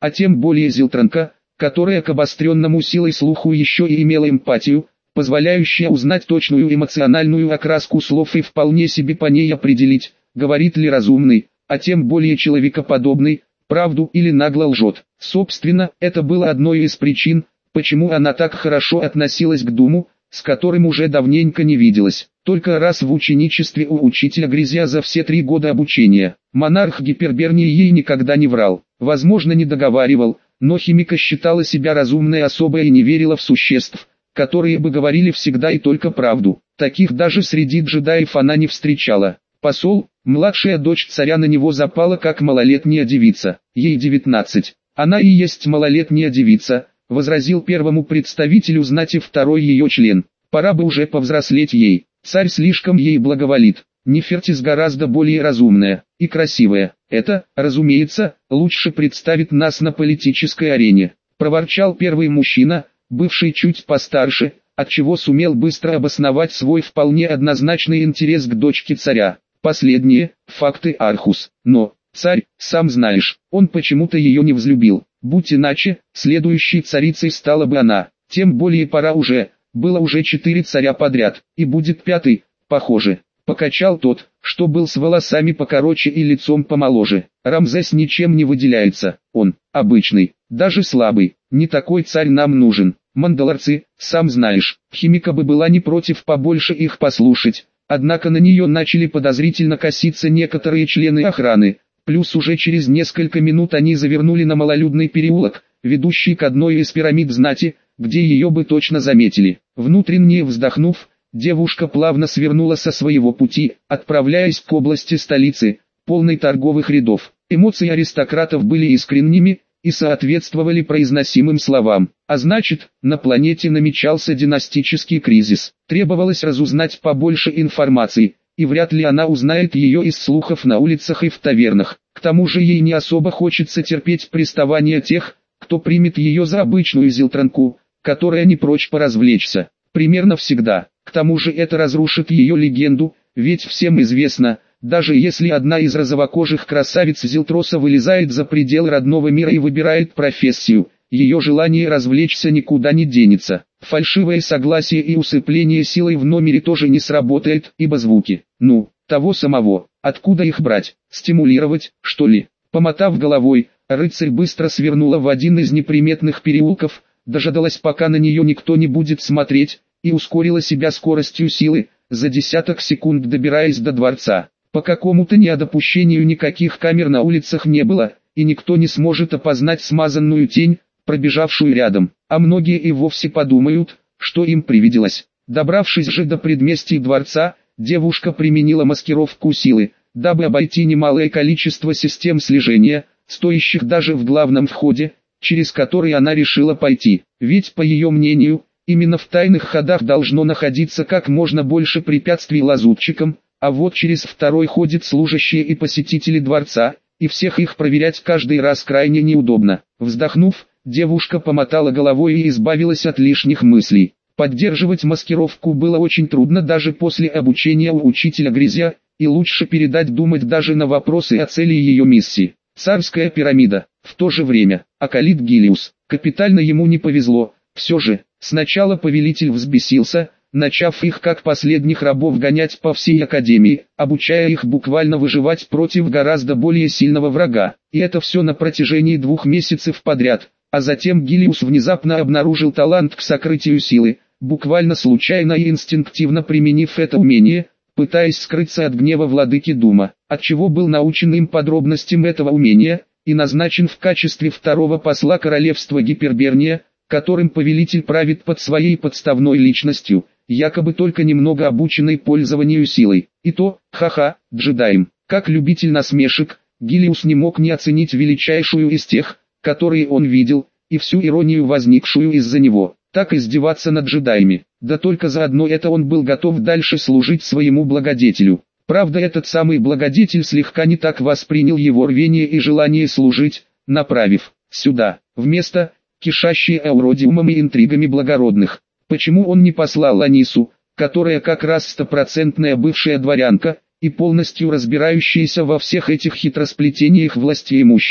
а тем более Зилтранка, которая к обостренному силой слуху еще и имела эмпатию, позволяющая узнать точную эмоциональную окраску слов и вполне себе по ней определить, говорит ли разумный, а тем более человекоподобный, правду или нагло лжет. Собственно, это было одной из причин, почему она так хорошо относилась к Думу, с которым уже давненько не виделась. Только раз в ученичестве у учителя Грязя за все 3 года обучения. Монарх Гипербернии ей никогда не врал, возможно не договаривал, но химика считала себя разумной особой и не верила в существ, которые бы говорили всегда и только правду. Таких даже среди джедаев она не встречала. Посол, младшая дочь царя, на него запала как малолетняя девица. Ей 19. Она и есть малолетняя девица, возразил первому представителю знати второй ее член. Пора бы уже повзрослеть ей. Царь слишком ей благоволит. Нефертис гораздо более разумная и красивая. Это, разумеется, лучше представит нас на политической арене. Проворчал первый мужчина, бывший чуть постарше, отчего сумел быстро обосновать свой вполне однозначный интерес к дочке царя. Последние – факты Архус. Но, царь, сам знаешь, он почему-то ее не взлюбил. Будь иначе, следующей царицей стала бы она. Тем более пора уже, было уже 4 царя подряд, и будет 5-й, похоже. Покачал тот, что был с волосами покороче и лицом помоложе. Рамзес ничем не выделяется, он, обычный, даже слабый, не такой царь нам нужен. Мандалорцы, сам знаешь, химика бы была не против побольше их послушать, однако на нее начали подозрительно коситься некоторые члены охраны, плюс уже через несколько минут они завернули на малолюдный переулок, ведущий к одной из пирамид знати, где ее бы точно заметили. Внутренне вздохнув, девушка плавно свернула со своего пути, отправляясь к области столицы, полной торговых рядов. Эмоции аристократов были искренними и соответствовали произносимым словам. А значит, на планете намечался династический кризис. Требовалось разузнать побольше информации, и вряд ли она узнает ее из слухов на улицах и в тавернах. К тому же ей не особо хочется терпеть приставания тех, кто примет ее за обычную зилтранку, которая не прочь поразвлечься. Примерно всегда. К тому же это разрушит ее легенду, ведь всем известно, даже если одна из розовокожих красавиц Зилтроса вылезает за пределы родного мира и выбирает профессию, ее желание развлечься никуда не денется. Фальшивое согласие и усыпление силой в номере тоже не сработает, ибо звуки, того самого, откуда их брать, стимулировать, что ли? Помотав головой, рыцарь быстро свернула в один из неприметных переулков, дождалась пока на нее никто не будет смотреть, и ускорила себя скоростью силы, за десяток секунд добираясь до дворца. По какому-то недопущению никаких камер на улицах не было, и никто не сможет опознать смазанную тень, пробежавшую рядом, а многие и вовсе подумают, что им привиделось. Добравшись же до предместий дворца, девушка применила маскировку силы, дабы обойти немалое количество систем слежения, стоящих даже в главном входе, через который она решила пойти. Ведь, по ее мнению, именно в тайных ходах должно находиться как можно больше препятствий лазутчикам, а вот через второй ходят служащие и посетители дворца, и всех их проверять каждый раз крайне неудобно. Вздохнув, девушка помотала головой и избавилась от лишних мыслей. Поддерживать маскировку было очень трудно даже после обучения у учителя Грязя, и лучше передать думать даже на вопросы о цели ее миссии. Царская пирамида. В то же время, Акалит Гилиус. Капитально ему не повезло. Все же, сначала повелитель взбесился, начав их как последних рабов гонять по всей академии, обучая их буквально выживать против гораздо более сильного врага. И это все на протяжении 2 месяцев подряд. А затем Гилиус внезапно обнаружил талант к сокрытию силы, буквально случайно и инстинктивно применив это умение, пытаясь скрыться от гнева владыки Дума, отчего был научен им подробностям этого умения, и назначен в качестве второго посла королевства Гиперберния, которым повелитель правит под своей подставной личностью, якобы только немного обученной пользованию силой. И то, джедаем. Как любитель насмешек, Гилиус не мог не оценить величайшую из тех, которые он видел, и всю иронию, возникшую из-за него. Так издеваться над джедаями. Да только заодно это он был готов дальше служить своему благодетелю. Правда, этот самый благодетель слегка не так воспринял его рвение и желание служить, направив сюда, вместо кишащие ауродиумом и интригами благородных. Почему он не послал Анису, которая как раз стопроцентная бывшая дворянка, и полностью разбирающаяся во всех этих хитросплетениях властеимущих?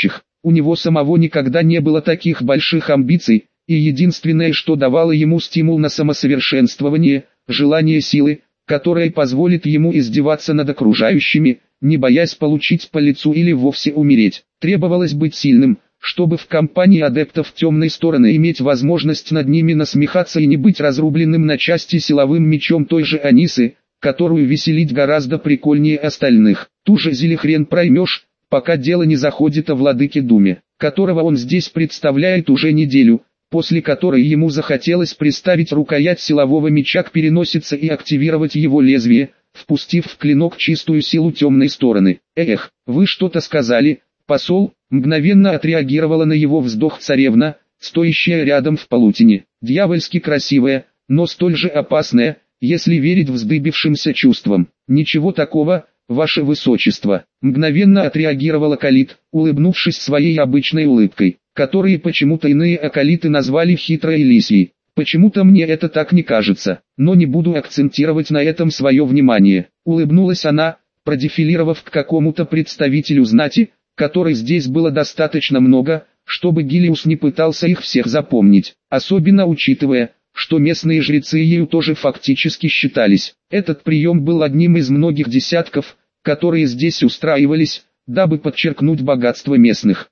У него самого никогда не было таких больших амбиций, и единственное, что давало ему стимул на самосовершенствование, желание силы, которое позволит ему издеваться над окружающими, не боясь получить по лицу или вовсе умереть. Требовалось быть сильным, чтобы в компании адептов темной стороны иметь возможность над ними насмехаться и не быть разрубленным на части силовым мечом той же Анисы, которую веселить гораздо прикольнее остальных. Ту же зелехрен проймешь, пока дело не заходит о владыке Думе, которого он здесь представляет уже неделю, после которой ему захотелось приставить рукоять силового меча к переносице и активировать его лезвие, впустив в клинок чистую силу темной стороны. «Эх, вы что-то сказали, посол?» Мгновенно отреагировала на его вздох царевна, стоящая рядом в полутени. Дьявольски красивая, но столь же опасная, если верить вздыбившимся чувствам. «Ничего такого, ваше высочество», мгновенно отреагировала Калит, улыбнувшись своей обычной улыбкой, которые почему-то иные акалиты назвали хитрой лисьей. «Почему-то мне это так не кажется, но не буду акцентировать на этом свое внимание». Улыбнулась она, продефилировав к какому-то представителю знати, которой здесь было достаточно много, чтобы Гилиус не пытался их всех запомнить, особенно учитывая, что местные жрецы ею тоже фактически считались. Этот прием был одним из многих десятков, которые здесь устраивались, дабы подчеркнуть богатство местных,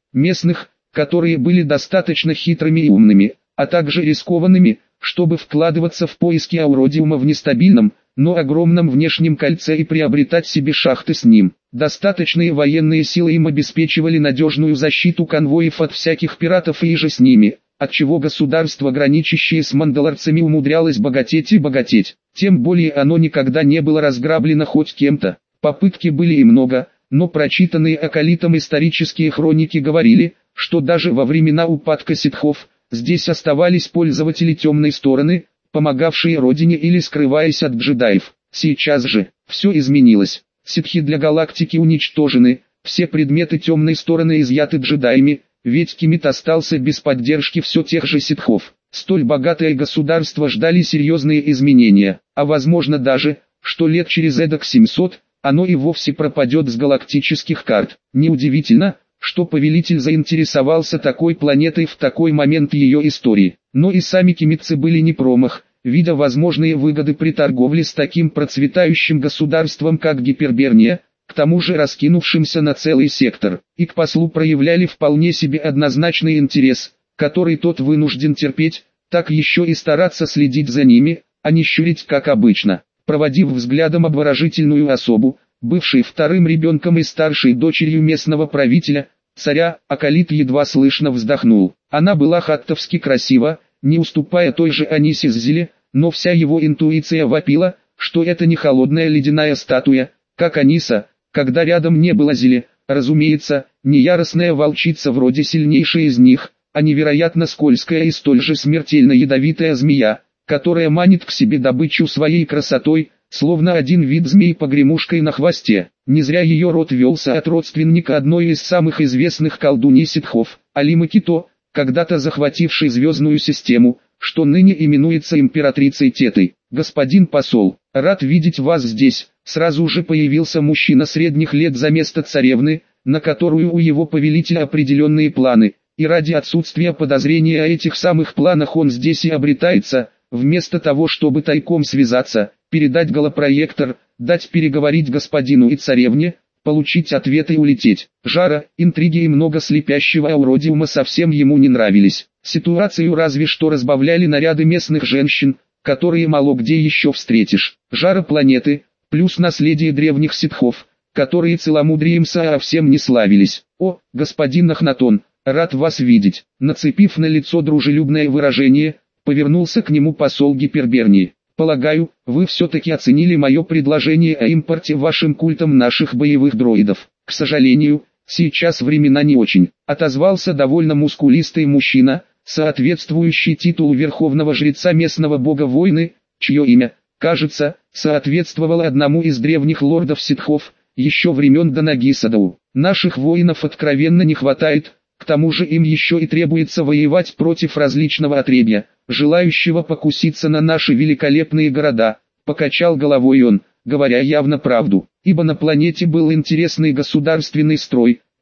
которые были достаточно хитрыми и умными, а также рискованными, чтобы вкладываться в поиски ауродиума в нестабильном, но огромном внешнем кольце и приобретать себе шахты с ним. Достаточные военные силы им обеспечивали надежную защиту конвоев от всяких пиратов и иже с ними, отчего государство, граничащее с мандалорцами, умудрялось богатеть и богатеть. Тем более оно никогда не было разграблено хоть кем-то. Попытки были и много, но прочитанные акалитом исторические хроники говорили, что даже во времена упадка ситхов, здесь оставались пользователи темной стороны, помогавшие родине или скрываясь от джедаев. Сейчас же, все изменилось. Ситхи для галактики уничтожены, все предметы темной стороны изъяты джедаями, ведь Кимит остался без поддержки все тех же ситхов. Столь богатое государство ждали серьезные изменения, а возможно даже, что лет через эдак 700, оно и вовсе пропадет с галактических карт. Неудивительно, что повелитель заинтересовался такой планетой в такой момент ее истории. Но и сами кимитцы были не промах, видя возможные выгоды при торговле с таким процветающим государством как Гиперберния, к тому же раскинувшимся на целый сектор, и к послу проявляли вполне себе однозначный интерес, который тот вынужден терпеть, так еще и стараться следить за ними, а не щурить как обычно. Проводив взглядом обворожительную особу, бывшей вторым ребенком и старшей дочерью местного правителя, царя, Акалит едва слышно вздохнул. Она была хаттовски красива, не уступая той же Анисе Ззеле, но вся его интуиция вопила, что это не холодная ледяная статуя, как Аниса, когда рядом не было Зеле, разумеется, не яростная волчица вроде сильнейшей из них, а невероятно скользкая и столь же смертельно ядовитая змея, которая манит к себе добычу своей красотой, словно один вид змей погремушкой на хвосте. Не зря ее род велся от родственника одной из самых известных колдуней ситхов, Алимы Кито, когда-то захватившей звездную систему, что ныне именуется императрицей Тетой. «Господин посол, рад видеть вас здесь», сразу же появился мужчина средних лет за место царевны, на которую у его повелителя определенные планы, и ради отсутствия подозрения о этих самых планах он здесь и обретается, вместо того чтобы тайком связаться, передать голопроектор, дать переговорить господину и царевне, получить ответ и улететь. Жара, интриги и много слепящего ауродиума совсем ему не нравились. Ситуацию разве что разбавляли наряды местных женщин, которые мало где еще встретишь. Жара планеты, плюс наследие древних ситхов, которые целомудрием совсем не славились. «О, господин Ахнатон, рад вас видеть», нацепив на лицо дружелюбное выражение, повернулся к нему посол Гипербернии. «Полагаю, вы все-таки оценили мое предложение о импорте вашим культом наших боевых дроидов». «К сожалению, сейчас времена не очень», отозвался довольно мускулистый мужчина, соответствующий титулу верховного жреца местного бога войны, чье имя, кажется, соответствовало одному из древних лордов ситхов, еще времен Данагисадау. «Наших воинов откровенно не хватает, к тому же им еще и требуется воевать против различного отребья, желающего покуситься на наши великолепные города», покачал головой он, говоря явно правду, ибо на планете был интересный государственный строй,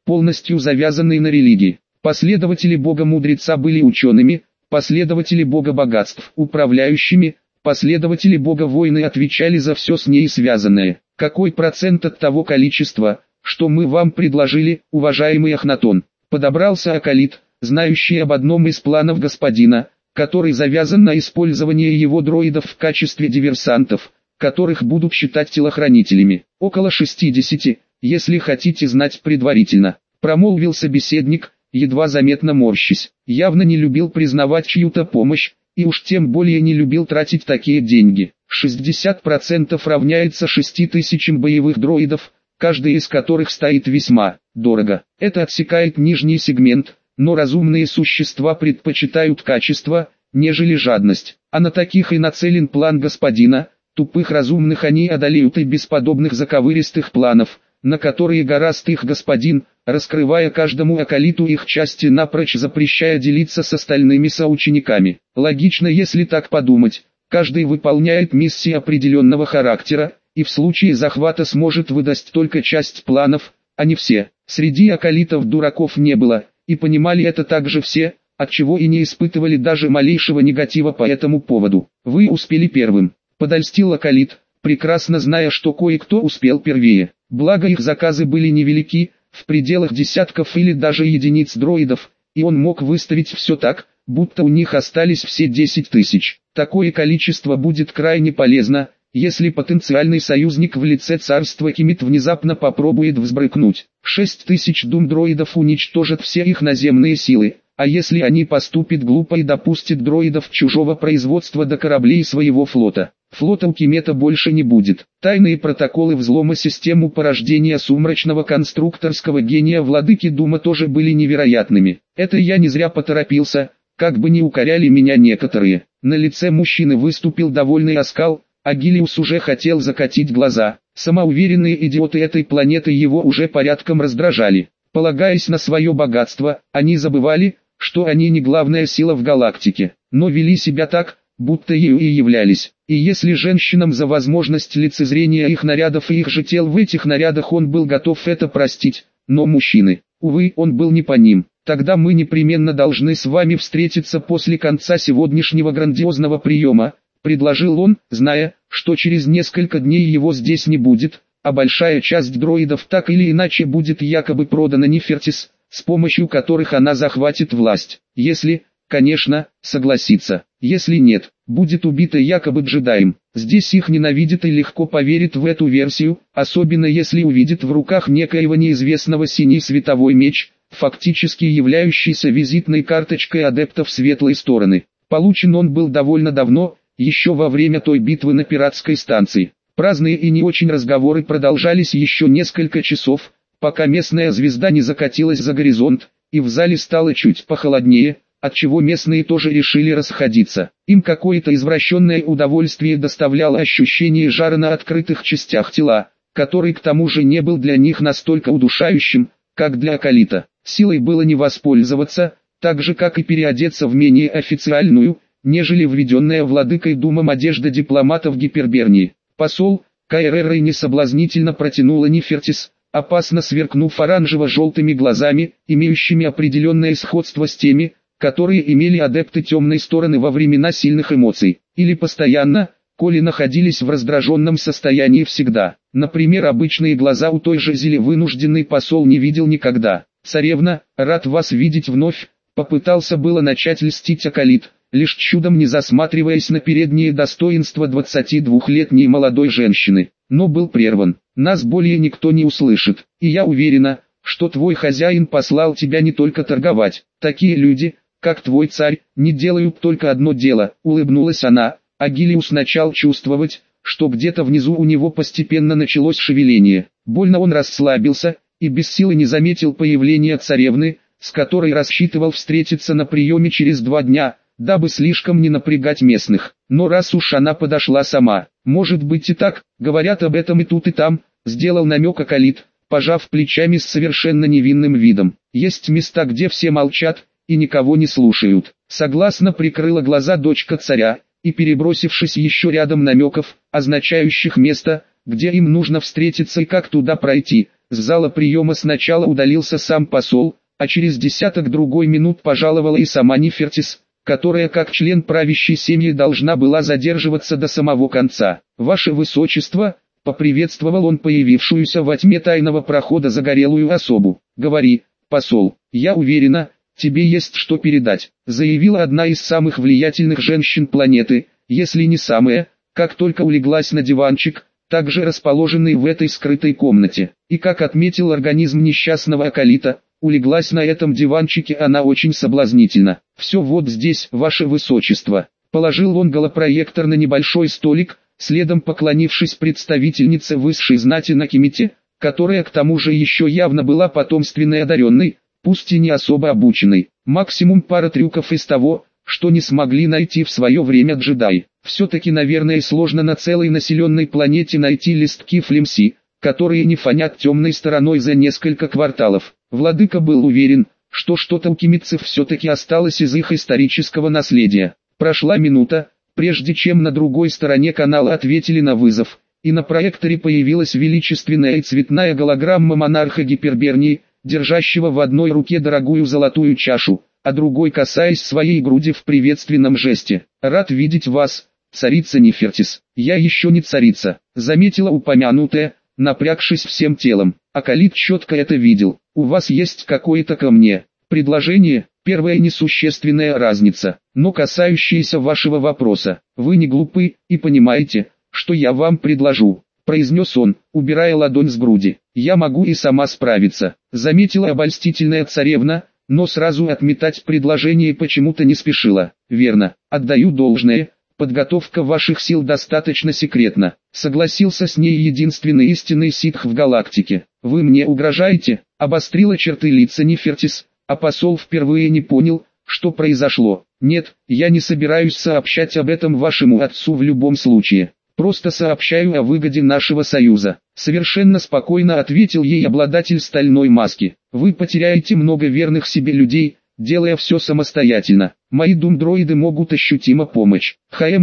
полностью завязанный на религии. Последователи бога-мудреца были учеными, последователи бога-богатств – управляющими, последователи бога-войны отвечали за все с ней связанное. Какой процент от того количества, что мы вам предложили, уважаемый Ахнатон? Подобрался Акалит, знающий об одном из планов господина, который завязан на использование его дроидов в качестве диверсантов, которых будут считать телохранителями. Около 60, если хотите знать предварительно, промолвил собеседник, едва заметно морщись. Явно не любил признавать чью-то помощь, и уж тем более не любил тратить такие деньги. 60% равняется 6000 боевых дроидов, каждый из которых стоит весьма дорого. Это отсекает нижний сегмент, но разумные существа предпочитают качество, нежели жадность. А на таких и нацелен план господина, тупых разумных они одолеют и без подобных заковыристых планов, на которые гораст их господин, раскрывая каждому акалиту их части, напрочь запрещая делиться с остальными соучениками. Логично, если так подумать, каждый выполняет миссии определенного характера, и в случае захвата сможет выдать только часть планов, а не все. Среди акалитов дураков не было, и понимали это также все, отчего и не испытывали даже малейшего негатива по этому поводу. Вы успели первым, подольстил акалит, прекрасно зная, что кое-кто успел первее. Благо их заказы были невелики, в пределах десятков или даже единиц дроидов, и он мог выставить все так, будто у них остались все 10 тысяч. Такое количество будет крайне полезно, если потенциальный союзник в лице царства Кемит внезапно попробует взбрыкнуть. 6000 дум-дроидов уничтожат все их наземные силы, а если они поступят глупо и допустят дроидов чужого производства до кораблей своего флота, флота у Кемета больше не будет. Тайные протоколы взлома систему порождения сумрачного конструкторского гения владыки Дума тоже были невероятными. Это я не зря поторопился, как бы ни укоряли меня некоторые. На лице мужчины выступил довольный оскал, а Гилиус уже хотел закатить глаза. Самоуверенные идиоты этой планеты его уже порядком раздражали. Полагаясь на свое богатство, они забывали, что они не главная сила в галактике, но вели себя так, будто ею и являлись. И если женщинам за возможность лицезрения их нарядов и их же тел в этих нарядах он был готов это простить, но мужчины, увы, он был не по ним. Тогда мы непременно должны с вами встретиться после конца сегодняшнего грандиозного приема, предложил он, зная, что через несколько дней его здесь не будет, а большая часть дроидов так или иначе будет якобы продана Нефертис, с помощью которых она захватит власть. Если, конечно, согласится. Если нет, будет убита якобы джедаем. Здесь их ненавидит и легко поверит в эту версию, особенно если увидит в руках некоего неизвестного синий световой меч, фактически являющийся визитной карточкой адептов светлой стороны. Получен он был довольно давно, еще во время той битвы на пиратской станции. Праздные и не очень разговоры продолжались еще несколько часов, пока местная звезда не закатилась за горизонт, и в зале стало чуть похолоднее, отчего местные тоже решили расходиться. Им какое-то извращенное удовольствие доставляло ощущение жара на открытых частях тела, который к тому же не был для них настолько удушающим, как для акалита. Силой было не воспользоваться, так же как и переодеться в менее официальную, нежели введенная владыкой Думом одежда дипломата в Гипербернии. Посол, Кайрерой несоблазнительно протянула Нефертис, опасно сверкнув оранжево-желтыми глазами, имеющими определенное сходство с теми, которые имели адепты темной стороны во времена сильных эмоций, или постоянно, коли находились в раздраженном состоянии всегда. Например, обычные глаза у той же Зили вынужденный посол не видел никогда. «Царевна, рад вас видеть вновь», попытался было начать льстить акалит, лишь чудом не засматриваясь на передние достоинства 22-летней молодой женщины, но был прерван. «Нас более никто не услышит, и я уверена, что твой хозяин послал тебя не только торговать. Такие люди, как твой царь, не делают только одно дело», улыбнулась она, а Гилиус начал чувствовать, что где-то внизу у него постепенно началось шевеление. Больно он расслабился, и без силы не заметил появления царевны, с которой рассчитывал встретиться на приеме через 2 дня, дабы слишком не напрягать местных. Но раз уж она подошла сама, может быть и так, говорят об этом и тут и там, сделал намек акалит, пожав плечами с совершенно невинным видом. Есть места, где все молчат и никого не слушают. Согласно прикрыла глаза дочка царя, и перебросившись еще рядом намеков, означающих место, где им нужно встретиться и как туда пройти, С зала приема сначала удалился сам посол, а через десяток-другой минут пожаловала и сама Нефертис, которая как член правящей семьи должна была задерживаться до самого конца. «Ваше Высочество», — поприветствовал он появившуюся во тьме тайного прохода загорелую особу. «Говори, посол, я уверена, тебе есть что передать», — заявила одна из самых влиятельных женщин планеты, если не самая, как только улеглась на диванчик, также расположенный в этой скрытой комнате. И как отметил организм несчастного Акалита, улеглась на этом диванчике она очень соблазнительно. «Все вот здесь, ваше высочество». Положил он голопроектор на небольшой столик, следом поклонившись представительнице высшей знати Накимите, которая к тому же еще явно была потомственной одаренной, пусть и не особо обученной. Максимум пара трюков из того, что не смогли найти в свое время джедаи. Все-таки, наверное, сложно на целой населенной планете найти листки флемси, которые не фонят темной стороной за несколько кварталов. Владыка был уверен, что что-то у кимитцев все-таки осталось из их исторического наследия. Прошла минута, прежде чем на другой стороне канала ответили на вызов, и на проекторе появилась величественная и цветная голограмма монарха Гипербернии, держащего в одной руке дорогую золотую чашу, а другой касаясь своей груди в приветственном жесте. «Рад видеть вас, царица Нефертис». «Я еще не царица», — заметила упомянутая, напрягшись всем телом. Акалит четко это видел. «У вас есть какое-то ко мне предложение?» «Первая несущественная разница, но касающаяся вашего вопроса. Вы не глупы и понимаете, что я вам предложу», — произнес он, убирая ладонь с груди. «Я могу и сама справиться», — заметила обольстительная царевна, но сразу отметать предложение почему-то не спешила. «Верно, отдаю должное, подготовка ваших сил достаточно секретна», — согласился с ней единственный истинный ситх в галактике. «Вы мне угрожаете?» — обострила черты лица Нефертис, а посол впервые не понял, что произошло. «Нет, я не собираюсь сообщать об этом вашему отцу в любом случае. Просто сообщаю о выгоде нашего союза», — совершенно спокойно ответил ей обладатель стальной маски. «Вы потеряете много верных себе людей, делая все самостоятельно. Мои думдроиды могут ощутимо помочь.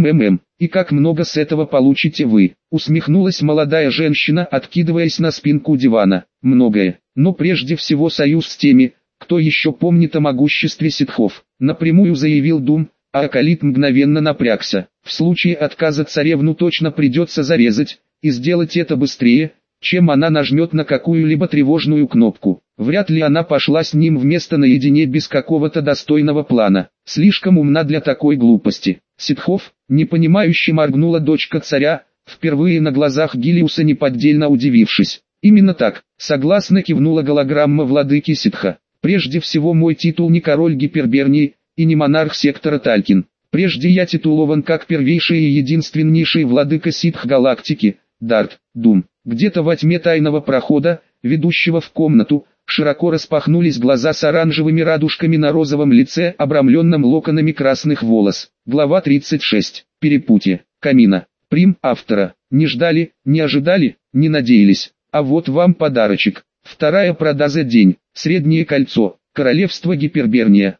И как много с этого получите вы?» — усмехнулась молодая женщина, откидываясь на спинку дивана. «Многое, но прежде всего союз с теми, кто еще помнит о могуществе ситхов», — напрямую заявил Дум, а Акалит мгновенно напрягся. В случае отказа царевну точно придется зарезать, и сделать это быстрее, чем она нажмет на какую-либо тревожную кнопку. Вряд ли она пошла с ним вместо наедине без какого-то достойного плана. Слишком умна для такой глупости. «Ситхов», непонимающе моргнула дочка царя, впервые на глазах Гилиуса неподдельно удивившись. «Именно так», согласно кивнула голограмма владыки ситха. «Прежде всего мой титул не король Гипербернии, и не монарх сектора Талькин. Прежде я титулован как первейший и единственнейший владыка ситх галактики, Дарт Дум». Где-то во тьме тайного прохода, ведущего в комнату, широко распахнулись глаза с оранжевыми радужками на розовом лице, обрамленном локонами красных волос. Глава 36. Перепутье. Камина. Прим. Автора. Не ждали, не ожидали, не надеялись. А вот вам подарочек. Вторая продажа день. Среднее кольцо. Королевство Гиперберния.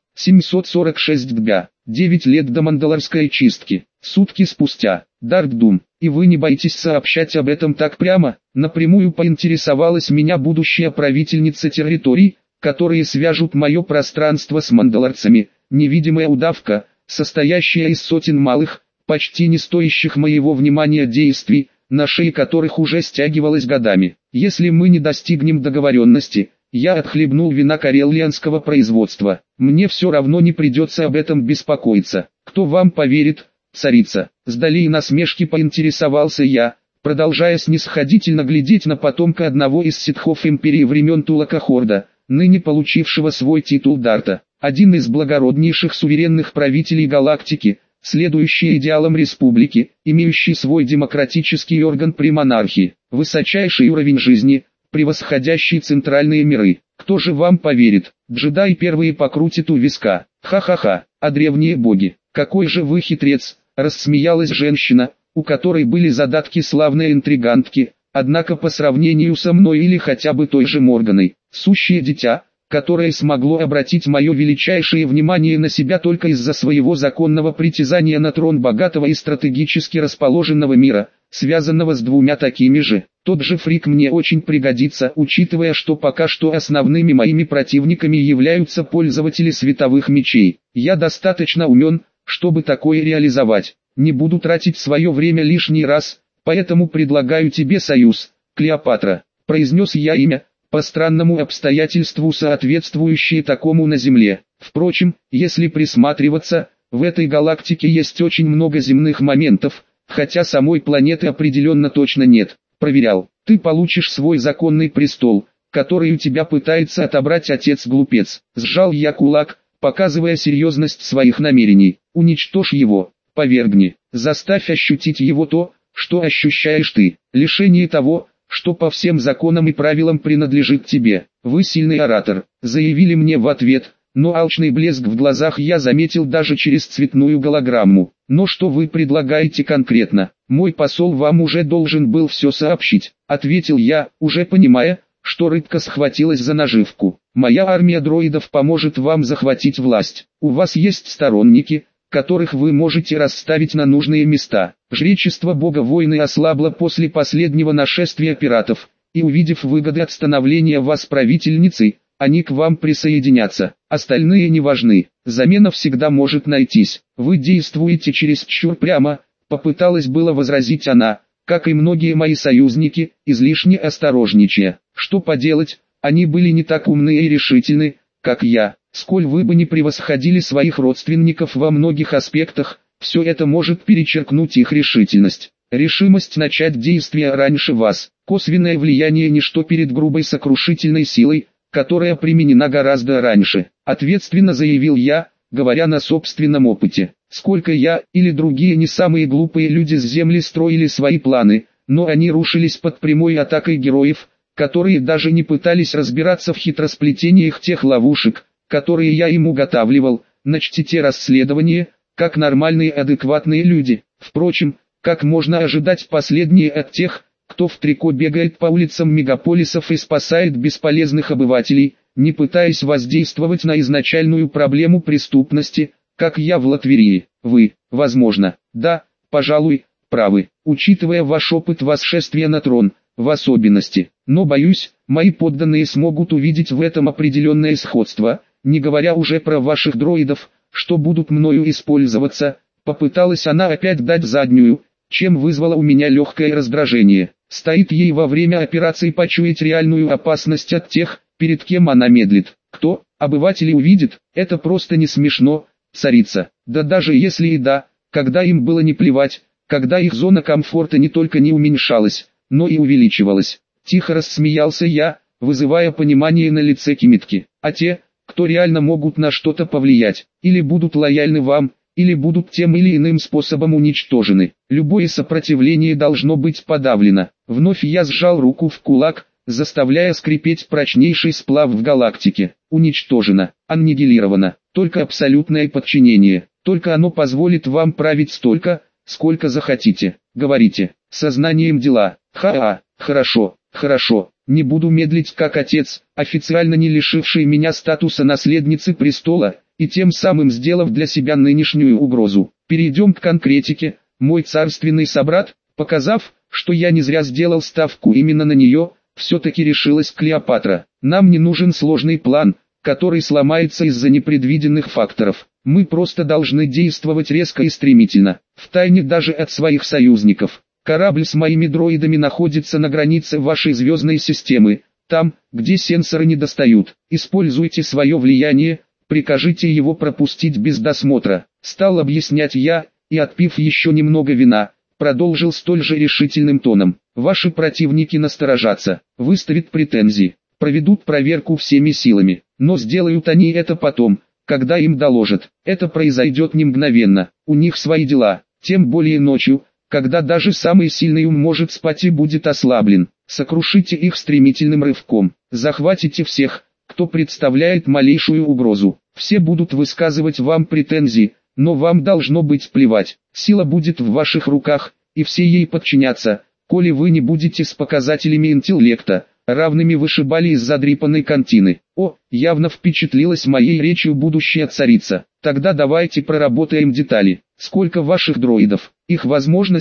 746 дня. 9 лет до мандалорской чистки. Сутки спустя. Дарт Дум. «И вы не боитесь сообщать об этом так прямо?» Напрямую поинтересовалась меня будущая правительница территорий, которые свяжут мое пространство с мандалорцами. Невидимая удавка, состоящая из сотен малых, почти не стоящих моего внимания действий, на шее которых уже стягивалась годами. Если мы не достигнем договоренности, я отхлебнул вина кареллианского производства. Мне все равно не придется об этом беспокоиться. Кто вам поверит, царица? С долей насмешки поинтересовался я, продолжая снисходительно глядеть на потомка одного из ситхов империи времен Тулакахорда, ныне получившего свой титул Дарта. Один из благороднейших суверенных правителей галактики, следующий идеалам республики, имеющий свой демократический орган при монархии, высочайший уровень жизни, превосходящий центральные миры. Кто же вам поверит? Джедаи первые покрутят у виска. Ха-ха-ха, а древние боги, какой же вы хитрец, рассмеялась женщина, у которой были задатки славной интригантки, однако по сравнению со мной или хотя бы той же Морганой, сущее дитя, которое смогло обратить мое величайшее внимание на себя только из-за своего законного притязания на трон богатого и стратегически расположенного мира, связанного с двумя такими же. Тот же фрик мне очень пригодится, учитывая, что пока что основными моими противниками являются пользователи световых мечей. Я достаточно умен, чтобы такое реализовать. Не буду тратить свое время лишний раз, поэтому предлагаю тебе союз, Клеопатра. Произнес я имя, по странному обстоятельству соответствующее такому на Земле. Впрочем, если присматриваться, в этой галактике есть очень много земных моментов, хотя самой планеты определенно точно нет. Проверял. Ты получишь свой законный престол, который у тебя пытается отобрать отец-глупец. Сжал я кулак, показывая серьезность своих намерений. Уничтожь его, повергни, заставь ощутить его то, что ощущаешь ты. Лишение того, что по всем законам и правилам принадлежит тебе. Вы сильный оратор, заявили мне в ответ, но алчный блеск в глазах я заметил даже через цветную голограмму. Но что вы предлагаете конкретно? Мой посол вам уже должен был все сообщить, ответил я, уже понимая, что рыбка схватилась за наживку. Моя армия дроидов поможет вам захватить власть. У вас есть сторонники, которых вы можете расставить на нужные места. Жречество бога-войны ослабло после последнего нашествия пиратов, и увидев выгоды от становления вас правительницей, они к вам присоединятся. Остальные не важны, замена всегда может найтись. Вы действуете чересчур прямо, попыталась было возразить она, как и многие мои союзники, излишне осторожничая. Что поделать, они были не так умны и решительны, как я. Сколь вы бы не превосходили своих родственников во многих аспектах, все это может перечеркнуть их решительность. Решимость начать действия раньше вас. Косвенное влияние ничто перед грубой сокрушительной силой, которая применена гораздо раньше. Ответственно заявил я, говоря на собственном опыте. Сколько я или другие не самые глупые люди с Земли строили свои планы, но они рушились под прямой атакой героев, которые даже не пытались разбираться в хитросплетениях тех ловушек, которые я им уготавливал. Начните расследование, как нормальные адекватные люди. Впрочем, как можно ожидать последние от тех, кто в трико бегает по улицам мегаполисов и спасает бесполезных обывателей, не пытаясь воздействовать на изначальную проблему преступности, как я в Латверии. Вы, возможно, да, пожалуй, правы, учитывая ваш опыт восшествия на трон, в особенности. Но боюсь, мои подданные смогут увидеть в этом определенное сходство, не говоря уже про ваших дроидов, что будут мною использоваться. Попыталась она опять дать заднюю, чем вызвало у меня легкое раздражение. Стоит ей во время операции почуять реальную опасность от тех, перед кем она медлит. Кто, обыватели увидит, это просто не смешно, царица. Да даже если и да, когда им было не плевать, когда их зона комфорта не только не уменьшалась, но и увеличивалась. Тихо рассмеялся я, вызывая понимание на лице Кимитки. А те, кто реально могут на что-то повлиять, или будут лояльны вам, или будут тем или иным способом уничтожены. Любое сопротивление должно быть подавлено. Вновь я сжал руку в кулак, заставляя скрипеть прочнейший сплав в галактике. Уничтожено, аннигилировано. Только абсолютное подчинение. Только оно позволит вам править столько, сколько захотите. Говорите, сознанием дела. Хорошо, хорошо. Не буду медлить как отец, официально не лишивший меня статуса наследницы престола, и тем самым сделав для себя нынешнюю угрозу. Перейдем к конкретике. Мой царственный собрат, показав, что я не зря сделал ставку именно на нее, все-таки решилась Клеопатра. Нам не нужен сложный план, который сломается из-за непредвиденных факторов. Мы просто должны действовать резко и стремительно, втайне даже от своих союзников. Корабль с моими дроидами находится на границе вашей звездной системы, там, где сенсоры не достают. Используйте свое влияние, прикажите его пропустить без досмотра. Стал объяснять я, и отпив еще немного вина, продолжил столь же решительным тоном. Ваши противники насторожатся, выставят претензии, проведут проверку всеми силами, но сделают они это потом, когда им доложат. Это произойдет не мгновенно, у них свои дела, тем более ночью, когда даже самый сильный ум может спать и будет ослаблен. Сокрушите их стремительным рывком, захватите всех, кто представляет малейшую угрозу. Все будут высказывать вам претензии, но вам должно быть плевать. Сила будет в ваших руках, и все ей подчинятся, коли вы не будете с показателями интеллекта, равными вышибали из задрипанной кантины. О, явно впечатлилась моей речью будущая царица. Тогда давайте проработаем детали. Сколько ваших дроидов, их возможности,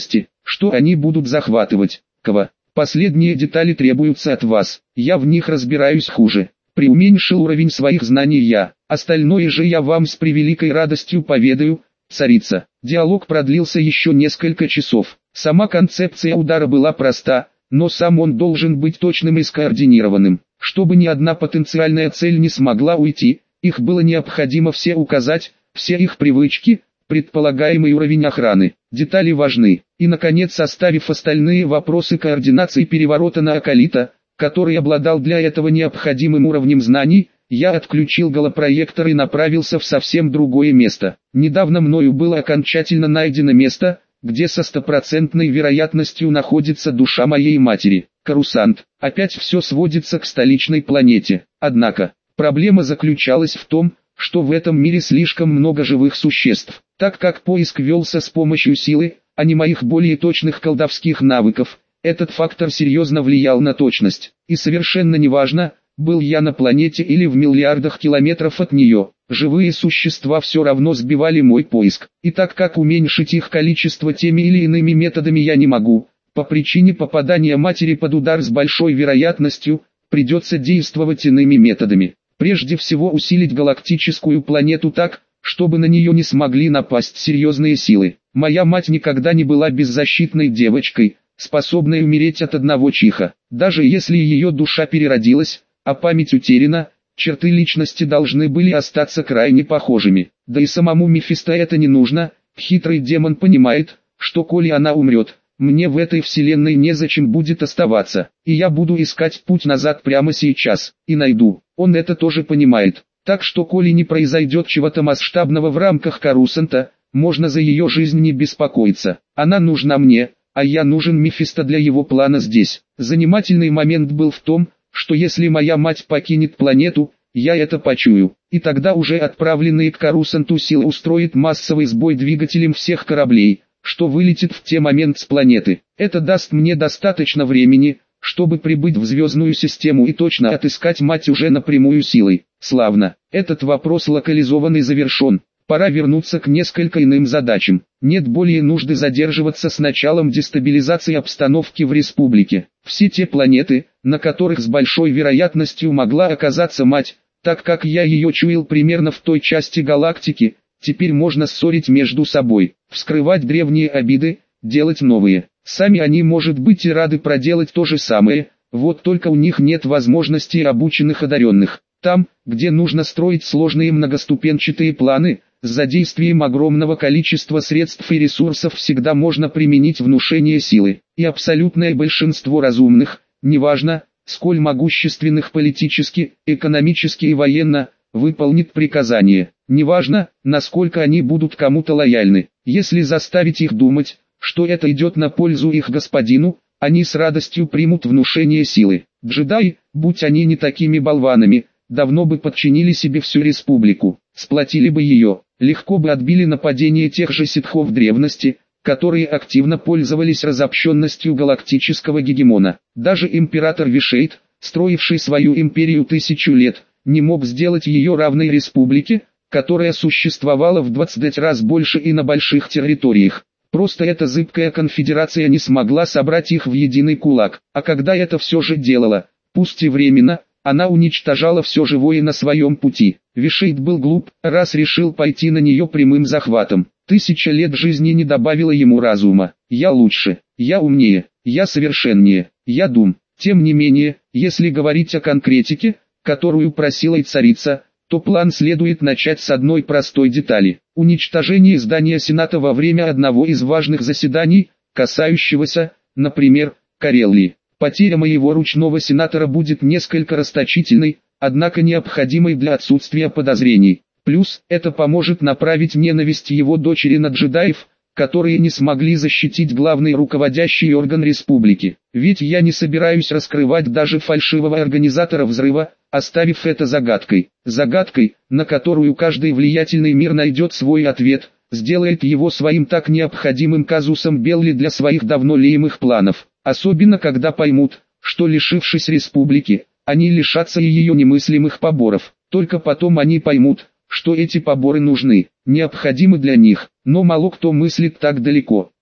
что они будут захватывать. Кого? Последние детали требуются от вас, я в них разбираюсь хуже. Преуменьшил уровень своих знаний я, остальное же я вам с превеликой радостью поведаю, царица. Диалог продлился еще несколько часов. Сама концепция удара была проста, но сам он должен быть точным и скоординированным. Чтобы ни одна потенциальная цель не смогла уйти, их было необходимо все указать, все их привычки, предполагаемый уровень охраны. Детали важны. И наконец, оставив остальные вопросы координации переворота на Акалита, который обладал для этого необходимым уровнем знаний, я отключил голопроектор и направился в совсем другое место. Недавно мною было окончательно найдено место, где со стопроцентной вероятностью находится душа моей матери. Корусант. Опять все сводится к столичной планете. Однако, проблема заключалась в том, что в этом мире слишком много живых существ. Так как поиск велся с помощью силы, а не моих более точных колдовских навыков, этот фактор серьезно влиял на точность. И совершенно неважно, был я на планете или в миллиардах километров от нее, живые существа все равно сбивали мой поиск. И так как уменьшить их количество теми или иными методами я не могу, по причине попадания матери под удар с большой вероятностью, придется действовать иными методами. Прежде всего усилить галактическую планету так, чтобы на нее не смогли напасть серьезные силы. Моя мать никогда не была беззащитной девочкой, способной умереть от одного чиха. Даже если ее душа переродилась, а память утеряна, черты личности должны были остаться крайне похожими. Да и самому Мефисто это не нужно, хитрый демон понимает, что коли она умрет, мне в этой вселенной незачем будет оставаться, и я буду искать путь назад прямо сейчас, и найду. Он это тоже понимает. Так что коли не произойдет чего-то масштабного в рамках Корусанта, можно за ее жизнь не беспокоиться. Она нужна мне, а я нужен Мефисто для его плана здесь. Занимательный момент был в том, что если моя мать покинет планету, я это почую, и тогда уже отправленные к Корусанту силы устроят массовый сбой двигателем всех кораблей, что вылетит в те момент с планеты. Это даст мне достаточно времени, чтобы прибыть в звездную систему и точно отыскать мать уже напрямую силой. Славно. Этот вопрос локализован и завершен. Пора вернуться к несколько иным задачам. Нет более нужды задерживаться с началом дестабилизации обстановки в республике. Все те планеты, на которых с большой вероятностью могла оказаться мать, так как я ее чуял примерно в той части галактики, теперь можно ссорить между собой, вскрывать древние обиды, делать новые. Сами они, может быть, и рады проделать то же самое, вот только у них нет возможности обученных одаренных. Там, где нужно строить сложные многоступенчатые планы, с задействием огромного количества средств и ресурсов всегда можно применить внушение силы. И абсолютное большинство разумных, неважно, сколь могущественных политически, экономически и военно, выполнит приказание. Неважно, насколько они будут кому-то лояльны. Если заставить их думать, что это идет на пользу их господину, они с радостью примут внушение силы. Джедаи, будь они не такими болванами, давно бы подчинили себе всю республику, сплотили бы ее, легко бы отбили нападение тех же ситхов древности, которые активно пользовались разобщенностью галактического гегемона. Даже император Вишейд, строивший свою империю 1000 лет, не мог сделать ее равной республике, которая существовала в 20 раз больше и на больших территориях. Просто эта зыбкая конфедерация не смогла собрать их в единый кулак, а когда это все же делала, пусть и временно, она уничтожала все живое на своем пути. Вишейд был глуп, раз решил пойти на нее прямым захватом. 1000 лет жизни не добавило ему разума. Я лучше, я умнее, я совершеннее, я дум. Тем не менее, если говорить о конкретике, которую просила и царица, то план следует начать с одной простой детали. Уничтожение здания Сената во время одного из важных заседаний, касающегося, например, Карелии. Потеря моего ручного сенатора будет несколько расточительной, однако необходимой для отсутствия подозрений. Плюс, это поможет направить ненависть его дочери на джедаев, которые не смогли защитить главный руководящий орган республики. Ведь я не собираюсь раскрывать даже фальшивого организатора взрыва, оставив это загадкой. Загадкой, на которую каждый влиятельный мир найдет свой ответ, сделает его своим так необходимым казусом белли для своих давно леемых планов. Особенно когда поймут, что лишившись республики, они лишатся и ее немыслимых поборов. Только потом они поймут, что эти поборы нужны, необходимы для них. Но мало кто мыслит так далеко.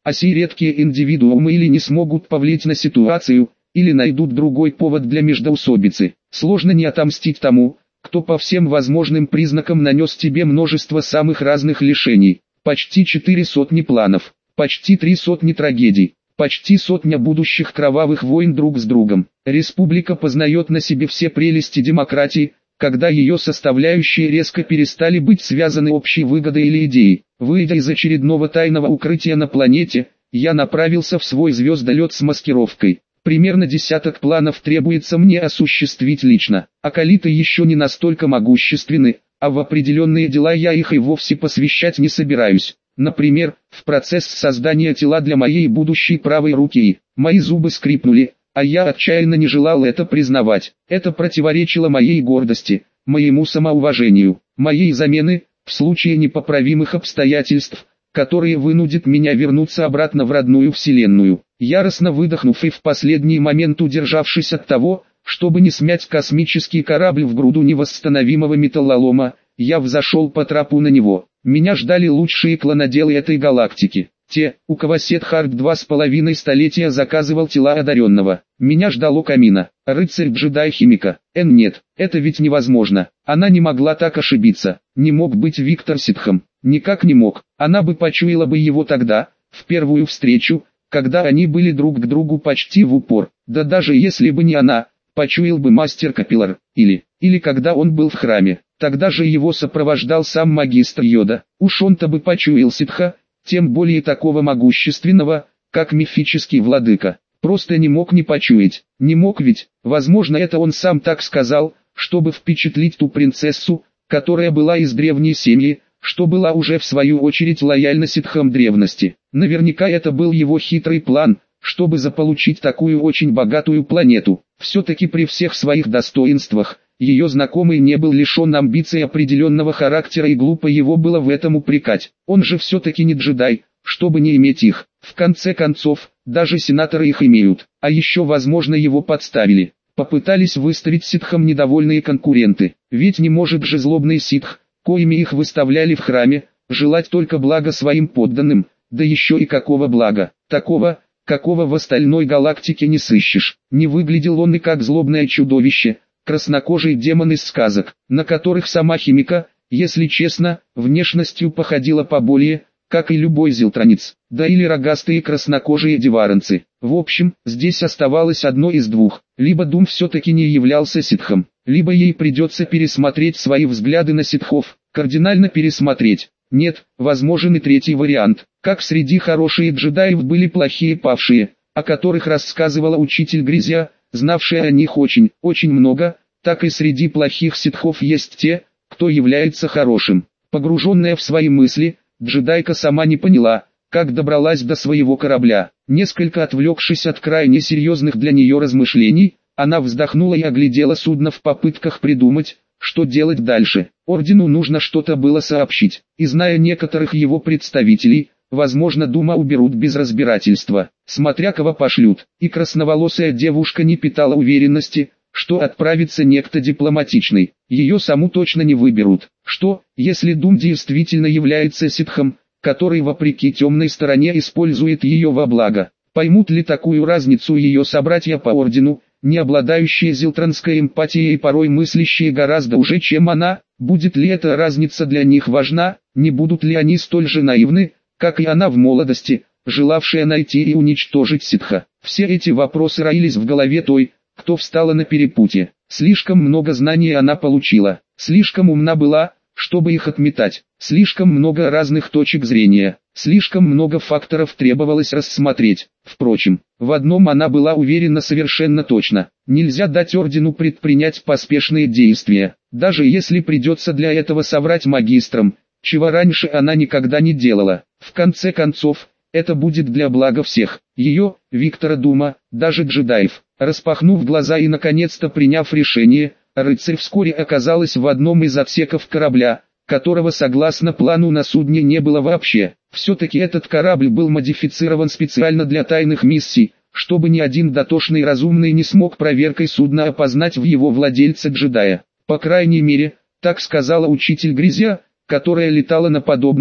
а сии редкие индивидуумы или не смогут повлиять на ситуацию, или найдут другой повод для междоусобицы. Сложно не отомстить тому, кто по всем возможным признакам нанес тебе множество самых разных лишений, почти 400 планов, почти 300 трагедий, почти 100 будущих кровавых войн друг с другом. Республика познает на себе все прелести демократии, когда ее составляющие резко перестали быть связаны общей выгодой или идеей. Выйдя из очередного тайного укрытия на планете, я направился в свой звездолет с маскировкой. Примерно десяток планов требуется мне осуществить лично. Акалиты еще не настолько могущественны, а в определенные дела я их и вовсе посвящать не собираюсь. Например, в процесс создания тела для моей будущей правой руки. Мои зубы скрипнули, а я отчаянно не желал это признавать. Это противоречило моей гордости, моему самоуважению, моей замены, в случае непоправимых обстоятельств, которые вынудят меня вернуться обратно в родную вселенную. Яростно выдохнув и в последний момент удержавшись от того, чтобы не смять космический корабль в груду невосстановимого металлолома, я взошел по трапу на него. Меня ждали лучшие клоноделы этой галактики. Те, у кого Сетхард 2,5 столетия заказывал тела одаренного. Меня ждало камина, рыцарь-джедай-химика. Нет, это ведь невозможно. Она не могла так ошибиться. Не мог быть Виктор Ситхом. Никак не мог. Она бы почуяла бы его тогда, в первую встречу, когда они были друг к другу почти в упор. Да даже если бы не она, почуял бы мастер Капиллар, или когда он был в храме. Тогда же его сопровождал сам магистр Йода. Уж он-то бы почуял Ситха, тем более такого могущественного, как мифический владыка. Просто не мог не почуять. Не мог ведь, возможно это он сам так сказал, чтобы впечатлить ту принцессу, которая была из древней семьи, что была уже в свою очередь лояльна ситхам древности. Наверняка это был его хитрый план, чтобы заполучить такую очень богатую планету. Все-таки при всех своих достоинствах, ее знакомый не был лишен амбиций определенного характера и глупо его было в этом упрекать. Он же все-таки не джедай, чтобы не иметь их. В конце концов, даже сенаторы их имеют. А еще возможно его подставили. Попытались выставить ситхам недовольные конкуренты. Ведь не может же злобный ситх, коими их выставляли в храме, желать только блага своим подданным, да еще и какого блага, такого, какого в остальной галактике не сыщешь. Не выглядел он и как злобное чудовище, краснокожий демон из сказок, на которых сама химика, если честно, внешностью походила поболее, как и любой зилтранец, да или рогастые краснокожие деваранцы. В общем, здесь оставалось одно из двух: либо Дум все-таки не являлся ситхом, либо ей придется пересмотреть свои взгляды на ситхов, кардинально пересмотреть. Нет, возможен и третий вариант. Как среди хороших джедаев были плохие павшие, о которых рассказывала учитель Грязя, знавшая о них очень много, так и среди плохих ситхов есть те, кто является хорошим. Погруженная в свои мысли, джедайка сама не поняла, как добралась до своего корабля. Несколько отвлекшись от крайне серьезных для нее размышлений, она вздохнула и оглядела судно в попытках придумать, что делать дальше. Ордену нужно что-то было сообщить, и зная некоторых его представителей, возможно Дума уберут без разбирательства, смотря кого пошлют. И красноволосая девушка не питала уверенности, что отправится некто дипломатичный. Ее саму точно не выберут. Что, если Дум действительно является ситхом, который вопреки темной стороне использует ее во благо? Поймут ли такую разницу ее собратья по ордену, не обладающие зилтранской эмпатией и порой мыслящие гораздо уже, чем она? Будет ли эта разница для них важна? Не будут ли они столь же наивны, как и она в молодости, желавшая найти и уничтожить ситха? Все эти вопросы роились в голове той, кто встала на перепутье. Слишком много знаний она получила, слишком умна была, чтобы их отметать, слишком много разных точек зрения, слишком много факторов требовалось рассмотреть. Впрочем, в одном она была уверена совершенно точно: нельзя дать ордену предпринять поспешные действия, даже если придется для этого соврать магистрам, чего раньше она никогда не делала. В конце концов, это будет для блага всех, ее, Виктора Дума, даже джедаев. Распахнув глаза и наконец-то приняв решение, рыцарь вскоре оказалась в одном из отсеков корабля, которого согласно плану на судне не было вообще. Все-таки этот корабль был модифицирован специально для тайных миссий, чтобы ни один дотошный разумный не смог проверкой судна опознать в его владельца джедая. По крайней мере, так сказала учитель Грязя, которая летала на подобном,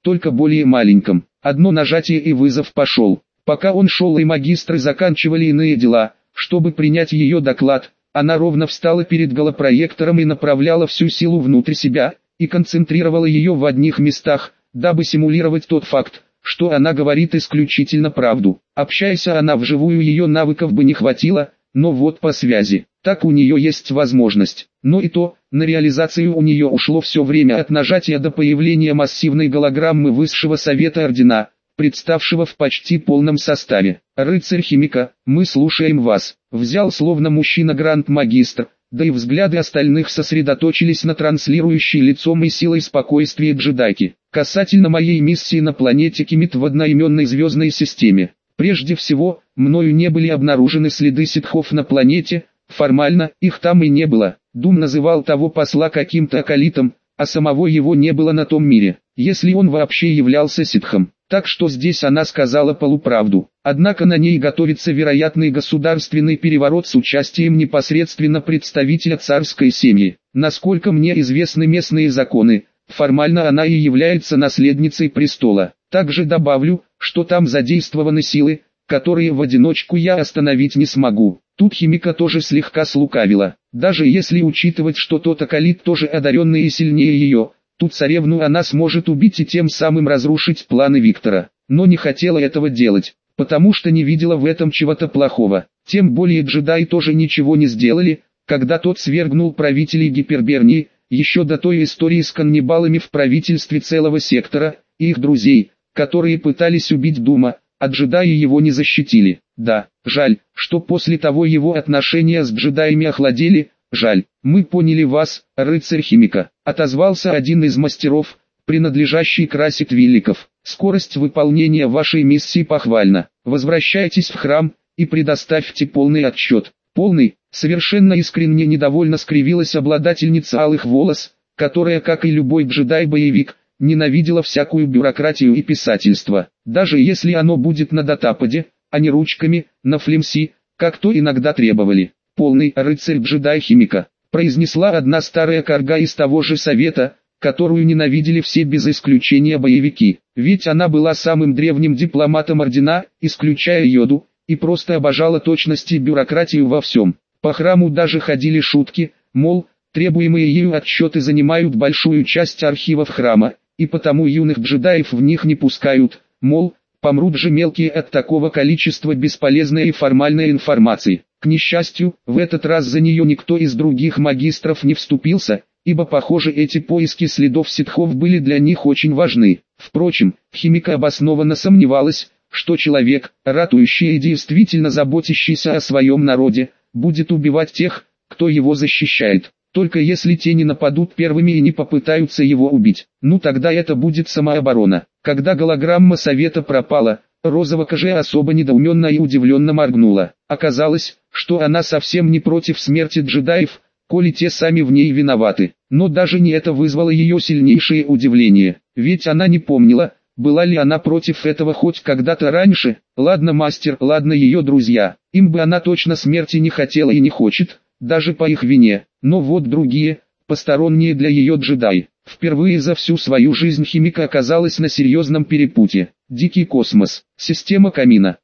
только более маленьком. Одно нажатие и вызов пошел. Пока он шел и магистры заканчивали иные дела, чтобы принять ее доклад, она ровно встала перед голопроектором и направляла всю силу внутрь себя, и концентрировала ее в одних местах, дабы симулировать тот факт, что она говорит исключительно правду. Общаясь она вживую, ее навыков бы не хватило, но вот по связи, так у нее есть возможность. Но и то, на реализацию у нее ушло все время от нажатия до появления массивной голограммы Высшего Совета Ордена, представшего в почти полном составе. «Рыцарь-химика, мы слушаем вас», — взял словно мужчина гранд-магистр, да и взгляды остальных сосредоточились на транслирующей лицом и силой спокойствия джедайки. «Касательно моей миссии на планете Кемит в одноименной звездной системе. Прежде всего, мною не были обнаружены следы ситхов на планете, формально их там и не было. Дум называл того посла каким-то акалитом, а самого его не было на том мире, если он вообще являлся ситхом. Так что здесь она сказала полуправду. Однако на ней готовится вероятный государственный переворот с участием непосредственно представителя царской семьи. Насколько мне известны местные законы, формально она и является наследницей престола. Также добавлю, что там задействованы силы, которые в одиночку я остановить не смогу. Тут химика тоже слегка слукавила. Даже если учитывать, что тот акалит тоже одаренный и сильнее ее, тут царевну она сможет убить и тем самым разрушить планы Виктора. Но не хотела этого делать, потому что не видела в этом чего-то плохого. Тем более джедаи тоже ничего не сделали, когда тот свергнул правителей Гипербернии, еще до той истории с каннибалами в правительстве целого сектора, и их друзей, которые пытались убить Дума, а джедаи его не защитили. Да, жаль, что после того его отношения с джедаями охладели. «Жаль, мы поняли вас, рыцарь-химика», — отозвался один из мастеров, принадлежащий к расе твилликов. «Скорость выполнения вашей миссии похвальна. Возвращайтесь в храм и предоставьте полный отчет». «Полный?» — совершенно искренне недовольно скривилась обладательница алых волос, которая, как и любой джедай-боевик, ненавидела всякую бюрократию и писательство. Даже если оно будет на датападе, а не ручками, на флемси, как то иногда требовали. «Полный рыцарь-джедай-химика», произнесла одна старая карга из того же совета, которую ненавидели все без исключения боевики. Ведь она была самым древним дипломатом ордена, исключая Йоду, и просто обожала точность и бюрократию во всем. По храму даже ходили шутки, мол, требуемые ею отчеты занимают большую часть архивов храма, и потому юных джедаев в них не пускают, мол, помрут же мелкие от такого количества бесполезной и формальной информации. К несчастью, в этот раз за нее никто из других магистров не вступился, ибо, похоже, эти поиски следов ситхов были для них очень важны. Впрочем, химика обоснованно сомневалась, что человек, ратующий и действительно заботящийся о своем народе, будет убивать тех, кто его защищает. Только если те не нападут первыми и не попытаются его убить. Ну тогда это будет самооборона. Когда голограмма совета пропала, Розова-Каже особо недоуменно и удивленно моргнула. Оказалось, что она совсем не против смерти джедаев, коли те сами в ней виноваты. Но даже не это вызвало ее сильнейшее удивление. Ведь она не помнила, была ли она против этого хоть когда-то раньше. Ладно мастер, ладно ее друзья. Им бы она точно смерти не хотела и не хочет, даже по их вине. Но вот другие, посторонние для ее джедаи. Впервые за всю свою жизнь химика оказалась на серьезном перепутье. Дикий космос. Система камина.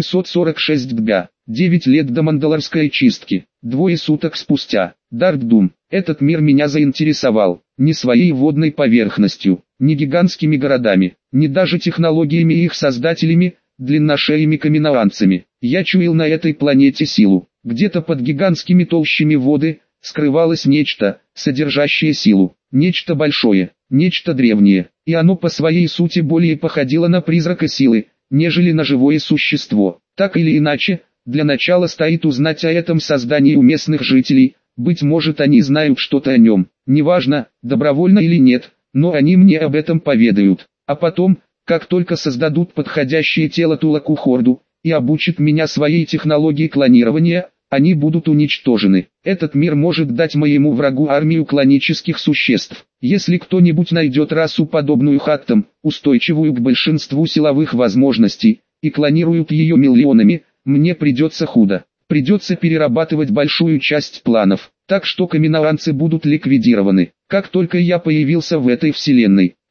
746 дня. 9 лет до мандалорской чистки. 2 суток спустя. Дарк-Дум. Этот мир меня заинтересовал. Не своей водной поверхностью, не гигантскими городами, не даже технологиями их создателями, длинношеями каминоанцами. Я чуял на этой планете силу. Где-то под гигантскими толщами воды скрывалось нечто, содержащее силу. Нечто большое, нечто древнее, и оно по своей сути более походило на призрака силы, нежели на живое существо. Так или иначе, для начала стоит узнать о этом создании у местных жителей, быть может они знают что-то о нем, неважно, добровольно или нет, но они мне об этом поведают. А потом, как только создадут подходящее тело Тулаку-Хорду, и обучат меня своей технологии клонирования, они будут уничтожены. Этот мир может дать моему врагу армию клонических существ. Если кто-нибудь найдет расу подобную хаттам, устойчивую к большинству силовых возможностей, и клонируют ее миллионами, мне придется худо. Придется перерабатывать большую часть планов, так что каминоанцы будут ликвидированы. Как только я появился в этой вселенной,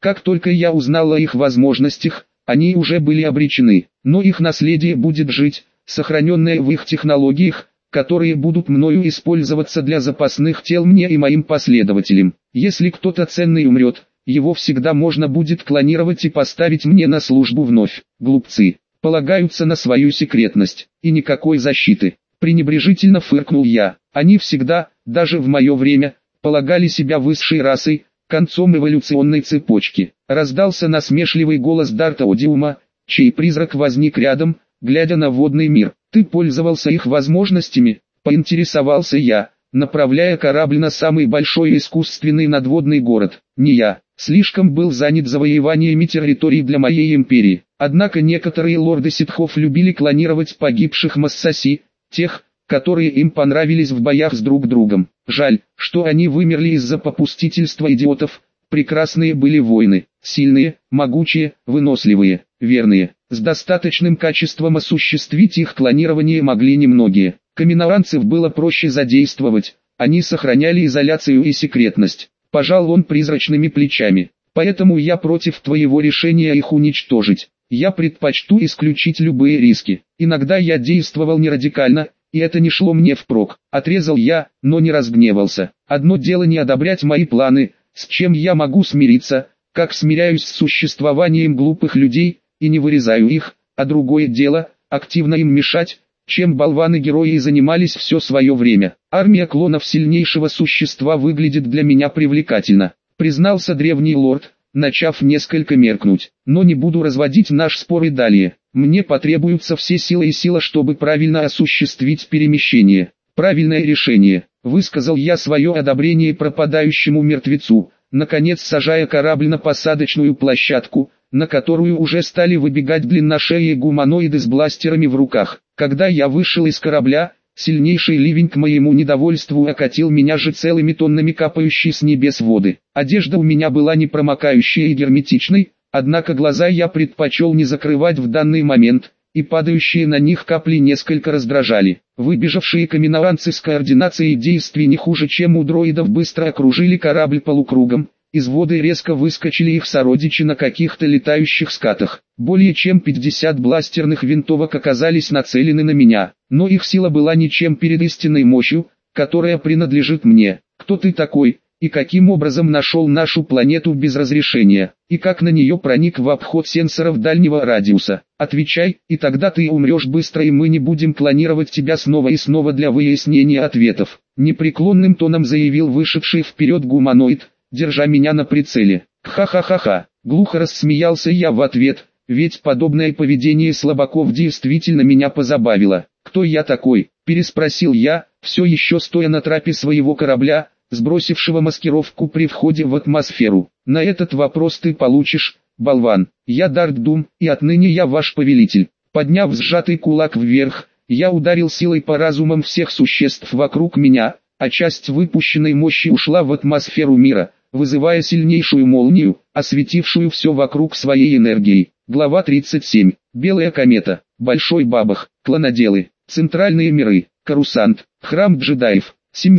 Как только я узнал о их возможностях, они уже были обречены, но их наследие будет жить, сохраненное в их технологиях, которые будут мною использоваться для запасных тел мне и моим последователям. Если кто-то ценный умрет, его всегда можно будет клонировать и поставить мне на службу вновь. Глупцы, полагаются на свою секретность, и никакой защиты. Пренебрежительно фыркнул я. Они всегда, даже в мое время, полагали себя высшей расой, концом эволюционной цепочки. Раздался насмешливый голос Дарта Одиума, чей призрак возник рядом, глядя на водный мир. «Ты пользовался их возможностями?» – поинтересовался я, направляя корабль на самый большой искусственный надводный город. Не я, слишком был занят завоеваниями территорий для моей империи. Однако некоторые лорды ситхов любили клонировать погибших массаси, тех, которые им понравились в боях с друг другом. Жаль, что они вымерли из-за попустительства идиотов. Прекрасные были воины, сильные, могучие, выносливые, верные. С достаточным качеством осуществить их клонирование могли немногие. Каменноранцев было проще задействовать, они сохраняли изоляцию и секретность. Пожал он призрачными плечами. Поэтому я против твоего решения их уничтожить. Я предпочту исключить любые риски. Иногда я действовал не радикально, и это не шло мне впрок. Отрезал я, но не разгневался. Одно дело не одобрять мои планы, с чем я могу смириться, как смиряюсь с существованием глупых людей, и не вырезаю их, а другое дело, активно им мешать, чем болваны-герои и занимались все свое время. Армия клонов сильнейшего существа выглядит для меня привлекательно, признался древний лорд, начав несколько меркнуть. Но не буду разводить наш спор и далее. Мне потребуются все силы и сила, чтобы правильно осуществить перемещение. Правильное решение, высказал я свое одобрение пропадающему мертвецу, наконец сажая корабль на посадочную площадку, на которую уже стали выбегать длинношеие гуманоиды с бластерами в руках. Когда я вышел из корабля, сильнейший ливень к моему недовольству окатил меня же целыми тоннами капающей с небес воды. Одежда у меня была непромокающей и герметичной, однако глаза я предпочел не закрывать в данный момент, и падающие на них капли несколько раздражали. Выбежавшие каменноранцы с координацией действий не хуже, чем у дроидов, быстро окружили корабль полукругом. Из воды резко выскочили их сородичи на каких-то летающих скатах. Более чем 50 бластерных винтовок оказались нацелены на меня, но их сила была ничем перед истинной мощью, которая принадлежит мне. Кто ты такой, и каким образом нашел нашу планету без разрешения, и как на нее проник в обход сенсоров дальнего радиуса? Отвечай, и тогда ты умрешь быстро, и мы не будем клонировать тебя снова и снова для выяснения ответов. Непреклонным тоном заявил вышедший вперед гуманоид, держа меня на прицеле. Ха-ха-ха-ха, глухо рассмеялся я в ответ, ведь подобное поведение слабаков действительно меня позабавило. «Кто я такой?» – переспросил я, все еще стоя на трапе своего корабля, сбросившего маскировку при входе в атмосферу. «На этот вопрос ты получишь, болван. Я Дарт Дум, и отныне я ваш повелитель». Подняв сжатый кулак вверх, я ударил силой по разумам всех существ вокруг меня, а часть выпущенной мощи ушла в атмосферу мира, вызывая сильнейшую молнию, осветившую все вокруг своей энергией. Глава 37. Белая комета, Большой Бабах, клоноделы, центральные миры, Карусант, храм джедаев,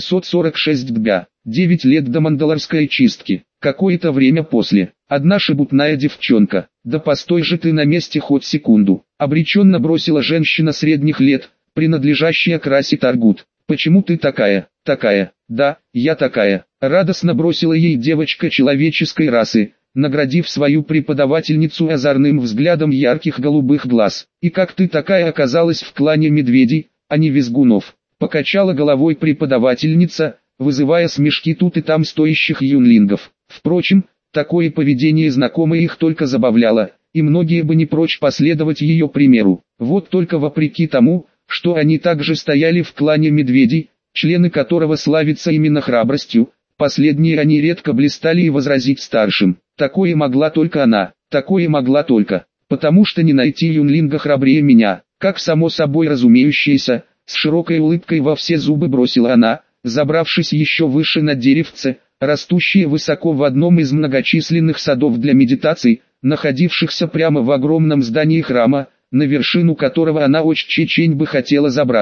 746 дня, 9 лет до мандалорской чистки. Какое-то время после, одна шебутная девчонка, да постой же ты на месте хоть секунду, обреченно бросила женщина средних лет, принадлежащая к расе Таргут. «Почему ты такая?» «Такая, да, я такая», радостно бросила ей девочка человеческой расы, наградив свою преподавательницу озорным взглядом ярких голубых глаз. «И как ты такая оказалась в клане медведей, а не визгунов?» Покачала головой преподавательница, вызывая смешки тут и там стоящих юнлингов. Впрочем, такое поведение знакомое их только забавляло, и многие бы не прочь последовать ее примеру. Вот только вопреки тому, что они также стояли в клане медведей, члены которого славятся именно храбростью, последние они редко блистали и возразить старшим. Такое могла только она, такое могла только, потому что не найти юнлинга храбрее меня, как само собой разумеющееся, с широкой улыбкой во все зубы бросила она, забравшись еще выше на деревце, растущее высоко в одном из многочисленных садов для медитаций, находившихся прямо в огромном здании храма, на вершину которого она очень бы хотела забраться.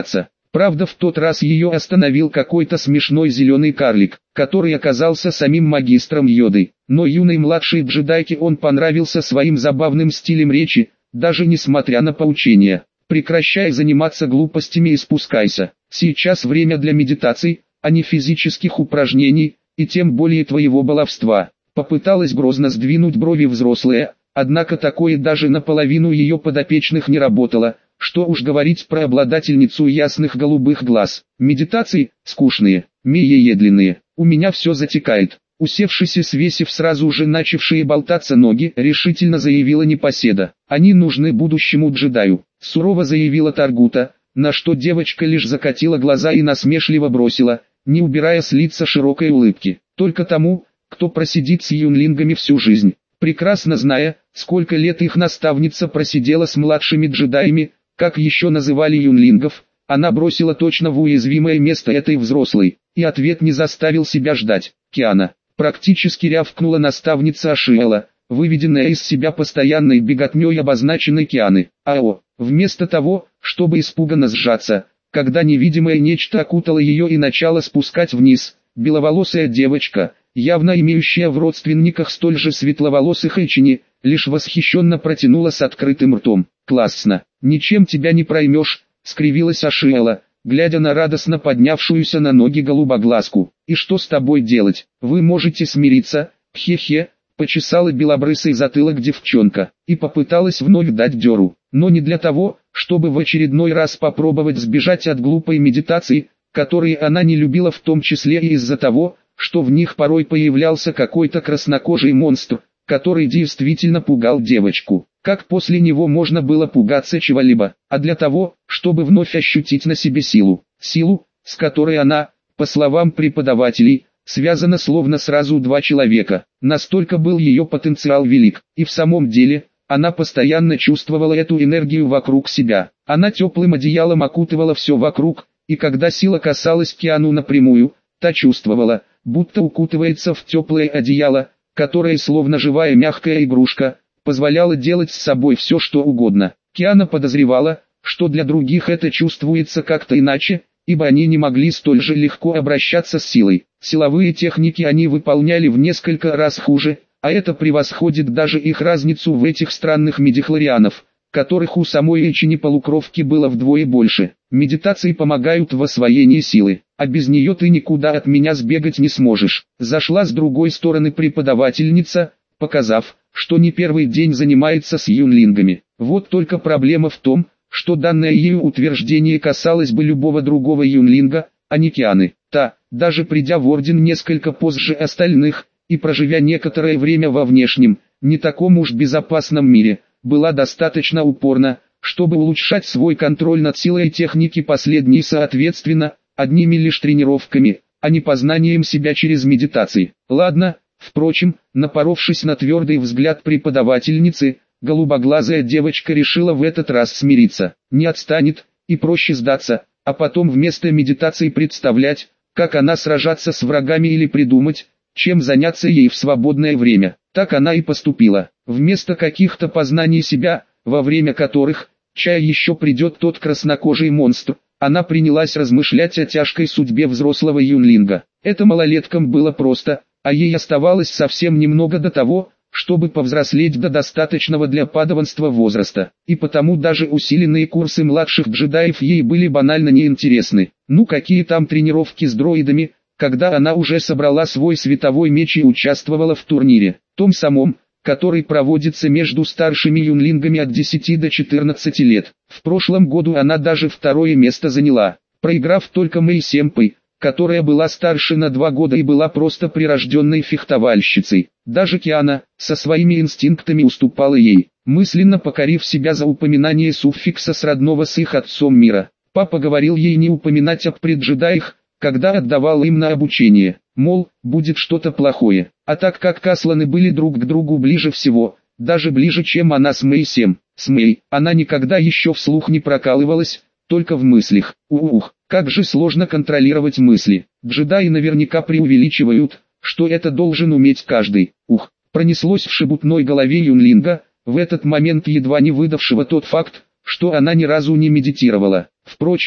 Правда, в тот раз ее остановил какой-то смешной зеленый карлик, который оказался самим магистром Йоды. Но юной младшей джедайке он понравился своим забавным стилем речи, даже несмотря на поучения. «Прекращай заниматься глупостями и спускайся. Сейчас время для медитаций, а не физических упражнений, и тем более твоего баловства». Попыталась грозно сдвинуть брови взрослая, однако такое даже наполовину ее подопечных не работало. Что уж говорить про обладательницу ясных голубых глаз. Медитации, скучные, медленные, у меня все затекает. Усевшись и свесив сразу же начавшие болтаться ноги, решительно заявила непоседа. Они нужны будущему джедаю, сурово заявила Таргута, на что девочка лишь закатила глаза и насмешливо бросила, не убирая с лица широкой улыбки. Только тому, кто просидит с юнлингами всю жизнь. Прекрасно зная, сколько лет их наставница просидела с младшими джедаями, как еще называли юнлингов, она бросила точно в уязвимое место этой взрослой, и ответ не заставил себя ждать. «Киана!» — практически рявкнула наставница Ашиэла, выведенная из себя постоянной беготней обозначенной Кианы. «Ао!» Вместо того, чтобы испуганно сжаться, когда невидимое нечто окутало ее и начало спускать вниз, беловолосая девочка, явно имеющая в родственниках столь же светловолосых Эйчини, лишь восхищенно протянула с открытым ртом. «Классно! Ничем тебя не проймешь», — скривилась Ашиэла, глядя на радостно поднявшуюся на ноги голубоглазку. «И что с тобой делать? Вы можете смириться, хе-хе», — почесала белобрысый затылок девчонка, и попыталась вновь дать дёру, но не для того, чтобы в очередной раз попробовать сбежать от глупой медитации, которые она не любила в том числе и из-за того, что в них порой появлялся какой-то краснокожий монстр, который действительно пугал девочку. Как после него можно было пугаться чего-либо, а для того, чтобы вновь ощутить на себе силу, с которой она, по словам преподавателей, связана словно сразу два человека. Настолько был ее потенциал велик, и в самом деле, она постоянно чувствовала эту энергию вокруг себя. Она теплым одеялом окутывала все вокруг, и когда сила касалась Киану напрямую, та чувствовала, будто укутывается в теплое одеяло, которое словно живая мягкая игрушка, позволяло делать с собой все что угодно. Киана подозревала, что для других это чувствуется как-то иначе, ибо они не могли столь же легко обращаться с силой. Силовые техники они выполняли в несколько раз хуже, а это превосходит даже их разницу в этих странных медихлорианов, которых у самой Эйчини полукровки было вдвое больше. Медитации помогают в освоении силы, а без нее ты никуда от меня сбегать не сможешь. Зашла с другой стороны преподавательница, показав, что не первый день занимается с юнлингами. Вот только проблема в том, что данное ею утверждение касалось бы любого другого юнлинга, а не Кианы. Та, даже придя в орден несколько позже остальных, и проживя некоторое время во внешнем, не таком уж безопасном мире, была достаточно упорна, чтобы улучшать свой контроль над силой и техники последней соответственно, одними лишь тренировками, а не познанием себя через медитации. Ладно, впрочем, напоровшись на твердый взгляд преподавательницы, голубоглазая девочка решила в этот раз смириться. Не отстанет, и проще сдаться, а потом вместо медитации представлять, как она сражаться с врагами или придумать, чем заняться ей в свободное время. Так она и поступила. Вместо каких-то познаний себя, во время которых, чай еще придет тот краснокожий монстр, она принялась размышлять о тяжкой судьбе взрослого юнлинга. Это малолеткам было просто, а ей оставалось совсем немного до того, чтобы повзрослеть до достаточного для падаванства возраста. И потому даже усиленные курсы младших джедаев ей были банально неинтересны. Ну какие там тренировки с дроидами, когда она уже собрала свой световой меч и участвовала в турнире, том самом, который проводится между старшими юнлингами от 10 до 14 лет. В прошлом году она даже второе место заняла, проиграв только Мэй Семпэй, которая была старше на 2 года и была просто прирожденной фехтовальщицей. Даже Киана, со своими инстинктами уступала ей, мысленно покорив себя за упоминание суффикса с родного с их отцом мира. Папа говорил ей не упоминать об преджедаях, когда отдавал им на обучение, мол, будет что-то плохое. А так как Касланы были друг к другу ближе всего, даже ближе, чем она с Мэй Сем, с Мэй, она никогда еще вслух не прокалывалась, только в мыслях. Как же сложно контролировать мысли. Джедаи наверняка преувеличивают, что это должен уметь каждый. Пронеслось в шебутной голове юнлинга, в этот момент едва не выдавшего тот факт, что она ни разу не медитировала. Впрочем,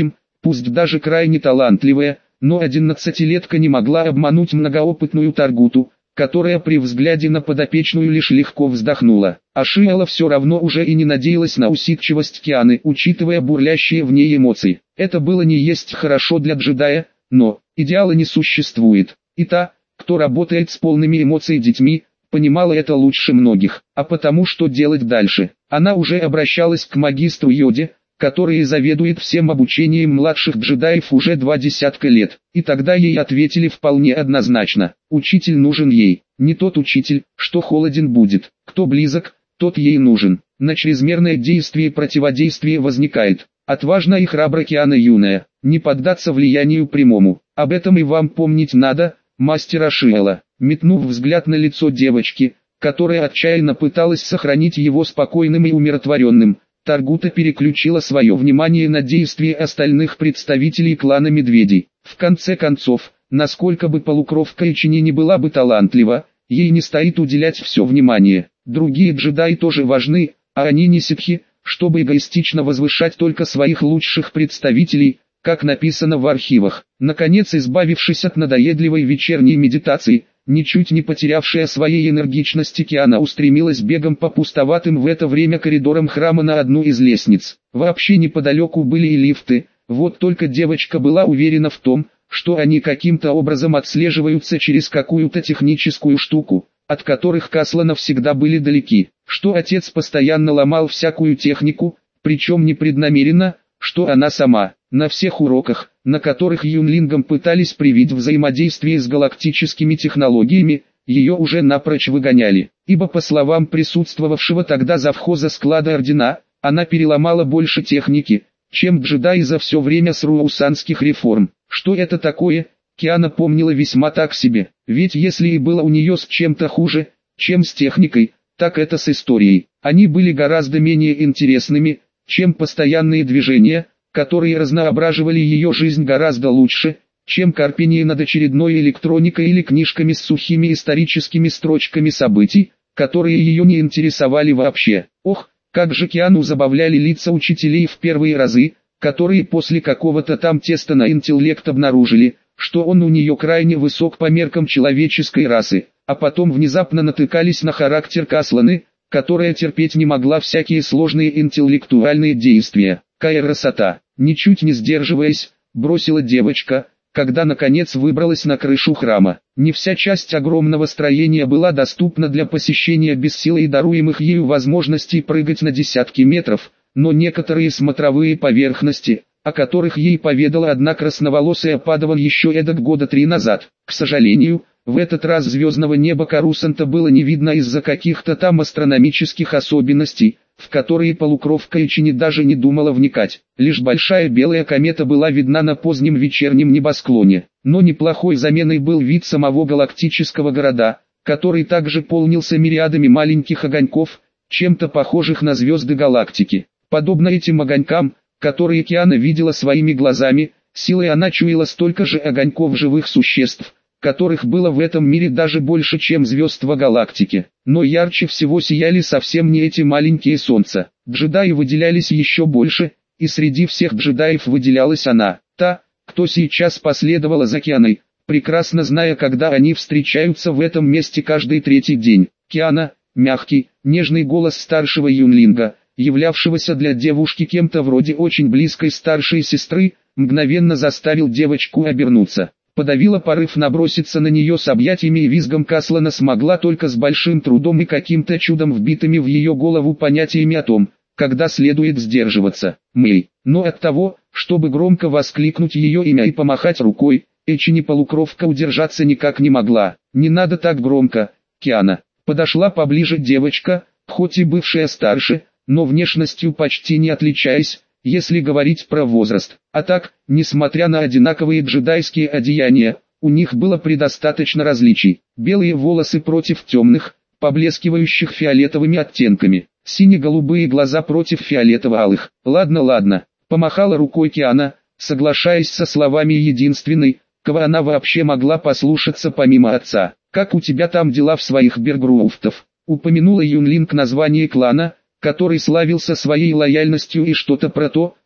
пусть даже крайне талантливая, но 11-летка не могла обмануть многоопытную Таргуту, которая при взгляде на подопечную лишь легко вздохнула. А Шиэла все равно уже и не надеялась на усидчивость Кианы, учитывая бурлящие в ней эмоции. Это было не есть хорошо для джедая, но идеала не существует. И та, кто работает с полными эмоций детьми, понимала это лучше многих. А потому что делать дальше? Она уже обращалась к магистру Йоде, который заведует всем обучением младших джедаев уже 20 лет. И тогда ей ответили вполне однозначно: учитель нужен ей. Не тот учитель, что холоден будет. Кто близок, тот ей нужен. На чрезмерное действие противодействие возникает. Отважна и храбра Киана юная, не поддаться влиянию прямому. Об этом и вам помнить надо, мастер Ашиэла. Метнув взгляд на лицо девочки, которая отчаянно пыталась сохранить его спокойным и умиротворенным, Таргута переключила свое внимание на действия остальных представителей клана Медведей. В конце концов, насколько бы полукровка Ичини не была бы талантлива, ей не стоит уделять все внимание. Другие джедаи тоже важны, а они не ситхи, чтобы эгоистично возвышать только своих лучших представителей, как написано в архивах. Наконец, избавившись от надоедливой вечерней медитации, ничуть не потерявшая своей энергичности, Киана устремилась бегом по пустоватым в это время коридорам храма на одну из лестниц. Вообще неподалеку были и лифты, вот только девочка была уверена в том, что они каким-то образом отслеживаются через какую-то техническую штуку, от которых Каслана всегда были далеки, что отец постоянно ломал всякую технику, причем непреднамеренно, что она сама. На всех уроках, на которых юнлингам пытались привить взаимодействие с галактическими технологиями, ее уже напрочь выгоняли, ибо по словам присутствовавшего тогда завхоза склада ордена, она переломала больше техники, чем джедаи за все время сруусанских реформ. Что это такое, Киана помнила весьма так себе, ведь если и было у нее с чем-то хуже, чем с техникой, так это с историей. Они были гораздо менее интересными, чем постоянные движения, которые разноображивали ее жизнь гораздо лучше, чем корпение над очередной электроникой или книжками с сухими историческими строчками событий, которые ее не интересовали вообще. Ох, как же Киану забавляли лица учителей в первые разы, которые после какого-то там теста на интеллект обнаружили, что он у нее крайне высок по меркам человеческой расы, а потом внезапно натыкались на характер Касланы, которая терпеть не могла всякие сложные интеллектуальные действия. Красота, ничуть не сдерживаясь, бросила девочка, когда наконец выбралась на крышу храма. Не вся часть огромного строения была доступна для посещения без силы и даруемых ею возможностей прыгать на десятки метров, но некоторые смотровые поверхности, о которых ей поведала одна красноволосая падаван еще эдак года 3 назад. К сожалению, в этот раз звездного неба Карусанта было не видно из-за каких-то там астрономических особенностей, в которые полукровка Ичини даже не думала вникать. Лишь большая белая комета была видна на позднем вечернем небосклоне. Но неплохой заменой был вид самого галактического города, который также полнился мириадами маленьких огоньков, чем-то похожих на звезды галактики. Подобно этим огонькам, которые Киана видела своими глазами, силой она чуяла столько же огоньков живых существ, которых было в этом мире даже больше, чем звезд во галактике. Но ярче всего сияли совсем не эти маленькие солнца. Джедаи выделялись еще больше, и среди всех джедаев выделялась она, та, кто сейчас последовала за Кианой, прекрасно зная, когда они встречаются в этом месте каждый третий день. Киана, мягкий, нежный голос старшего юнлинга, являвшегося для девушки кем-то вроде очень близкой старшей сестры, мгновенно заставил девочку обернуться. Подавила порыв наброситься на нее с объятиями и визгом. Каслана смогла только с большим трудом и каким-то чудом вбитыми в ее голову понятиями о том, когда следует сдерживаться. Мэй. Но от того, чтобы громко воскликнуть ее имя и помахать рукой, Ичини полукровка удержаться никак не могла. «Не надо так громко, Киана». Подошла поближе девочка, хоть и бывшая старше, но внешностью почти не отличаясь, если говорить про возраст. А так, несмотря на одинаковые джедайские одеяния, у них было предостаточно различий. Белые волосы против темных, поблескивающих фиолетовыми оттенками. Сине-голубые глаза против фиолетово-алых. «Ладно, ладно», — помахала рукой Киана, соглашаясь со словами единственной, кого она вообще могла послушаться помимо отца. «Как у тебя там дела в своих Бергруфтов?» — упомянула Юнлинг название клана, который славился своей лояльностью, и что-то про то,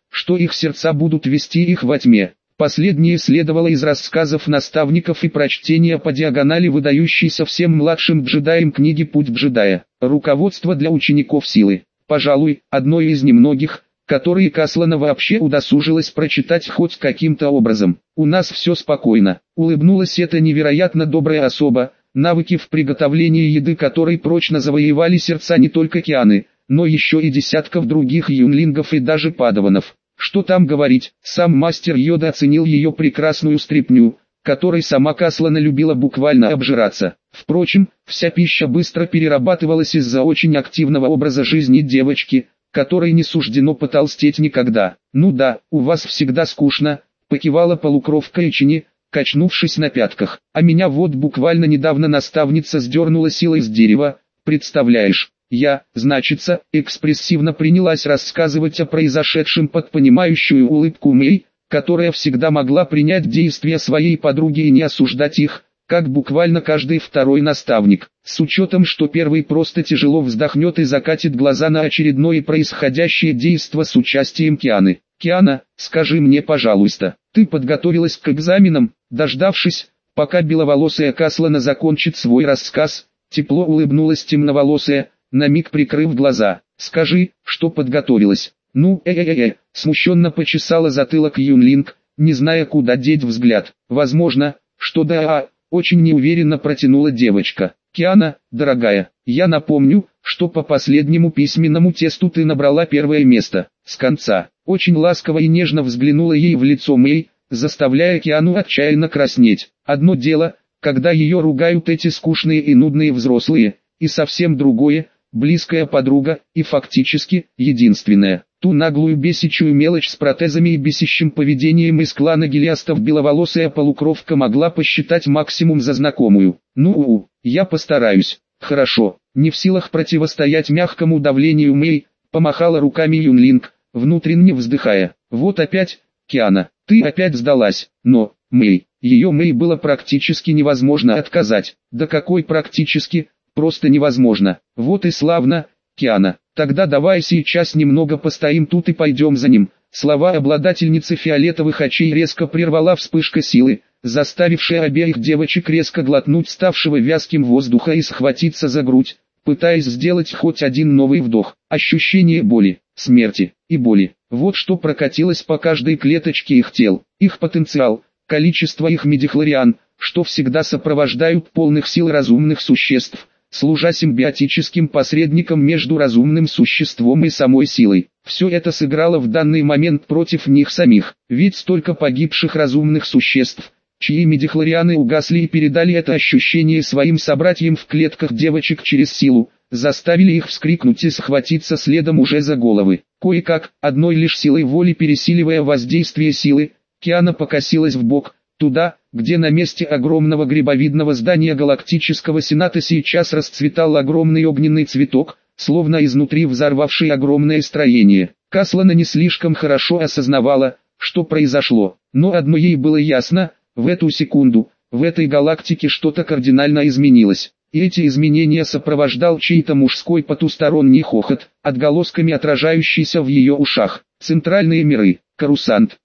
что их сердца будут вести их во тьме. Последнее следовало из рассказов наставников и прочтения по диагонали выдающейся всем младшим джедаям книги «Путь джедая». Руководство для учеников силы. Пожалуй, одно из немногих, которые Каслана вообще удосужилась прочитать хоть каким-то образом. «У нас все спокойно», — улыбнулась эта невероятно добрая особа, навыки в приготовлении еды которой прочно завоевали сердца не только Кианы, но еще и десятков других юнлингов и даже падаванов. Что там говорить, сам мастер Йода оценил ее прекрасную стряпню, которой сама Каслана любила буквально обжираться. Впрочем, вся пища быстро перерабатывалась из-за очень активного образа жизни девочки, которой не суждено потолстеть никогда. «Ну да, у вас всегда скучно», — покивала полукровка Ичини, качнувшись на пятках. «А меня вот буквально недавно наставница сдернула силой с дерева, представляешь?» Я, значится, экспрессивно принялась рассказывать о произошедшем под понимающую улыбку Мэй, которая всегда могла принять действия своей подруги и не осуждать их, как буквально каждый второй наставник, с учетом, что первый просто тяжело вздохнет и закатит глаза на очередное происходящее действо с участием Кианы. «Киана, скажи мне, пожалуйста, ты подготовилась к экзаменам?» Дождавшись, пока беловолосая Каслана закончит свой рассказ, тепло улыбнулась темноволосая, на миг прикрыв глаза. «Скажи, что подготовилась?» «Ну, смущенно почесала затылок Юнлинг, не зная, куда деть взгляд. «Возможно, что да, очень неуверенно протянула девочка. «Киана, дорогая, я напомню, что по последнему письменному тесту ты набрала первое место». С конца, очень ласково и нежно взглянула ей в лицо Мэй, заставляя Киану отчаянно краснеть. Одно дело, когда ее ругают эти скучные и нудные взрослые, и совсем другое, близкая подруга, и фактически, единственная. Ту наглую бесячую мелочь с протезами и бесящим поведением из клана гелиастов беловолосая полукровка могла посчитать максимум за знакомую. «Ну, я постараюсь». «Хорошо». Не в силах противостоять мягкому давлению Мэй, помахала руками Юнлинг, внутренне вздыхая. «Вот опять, Киана, ты опять сдалась». «Но, Мэй, ее Мэй было практически невозможно отказать». «Да какой практически? Просто невозможно». «Вот и славно, Киана, тогда давай сейчас немного постоим тут и пойдем за ним». Слова обладательницы фиолетовых очей резко прервала вспышка силы, заставившая обеих девочек резко глотнуть ставшего вязким воздуха и схватиться за грудь, пытаясь сделать хоть один новый вдох. Ощущение боли, смерти и боли. Вот что прокатилось по каждой клеточке их тел. Их потенциал, количество их мидихлориан, что всегда сопровождают полных сил разумных существ, служа симбиотическим посредником между разумным существом и самой силой. Все это сыграло в данный момент против них самих, ведь столько погибших разумных существ, чьи мидихлорианы угасли и передали это ощущение своим собратьям в клетках девочек через силу, заставили их вскрикнуть и схватиться следом уже за головы. Кое-как, одной лишь силой воли пересиливая воздействие силы, Киана покосилась вбок, туда, где на месте огромного грибовидного здания Галактического Сената сейчас расцветал огромный огненный цветок, словно изнутри взорвавший огромное строение. Каслана не слишком хорошо осознавала, что произошло, но одно ей было ясно: в эту секунду, в этой галактике что-то кардинально изменилось. И эти изменения сопровождал чей-то мужской потусторонний хохот, отголосками отражающийся в ее ушах. Центральные миры, Корусант,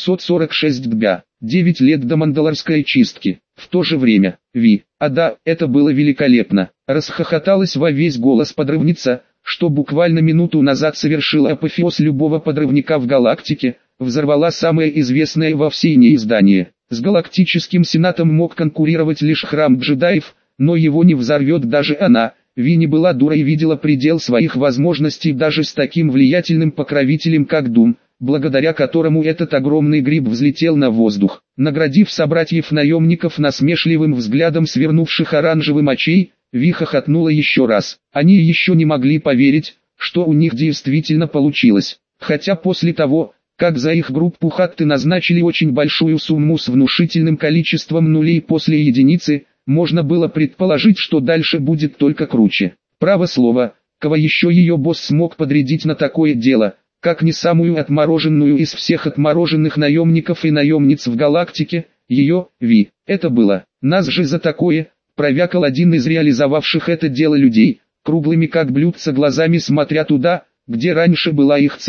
746 дбя, 9 лет до мандалорской чистки. В то же время, да, это было великолепно. Расхохоталась во весь голос подрывница, что буквально минуту назад совершила апофеоз любого подрывника в галактике, взорвала самое известное во всей ней издание. С Галактическим Сенатом мог конкурировать лишь храм джедаев, но его не взорвет даже она. Не была дурой и видела предел своих возможностей даже с таким влиятельным покровителем как Дум, благодаря которому этот огромный гриб взлетел на воздух. Наградив собратьев-наемников насмешливым взглядом свернувших оранжевым очей, хохотнула еще раз. Они еще не могли поверить, что у них действительно получилось. Хотя после того, как за их группу хатты назначили очень большую сумму с внушительным количеством нулей после единицы, можно было предположить, что дальше будет только круче. Право слово, кого еще ее босс смог подрядить на такое дело, как не самую отмороженную из всех отмороженных наемников и наемниц в галактике, ее, Это было, нас же за такое, провякал один из реализовавших это дело людей, круглыми как блюдца глазами смотря туда, где раньше была их цель.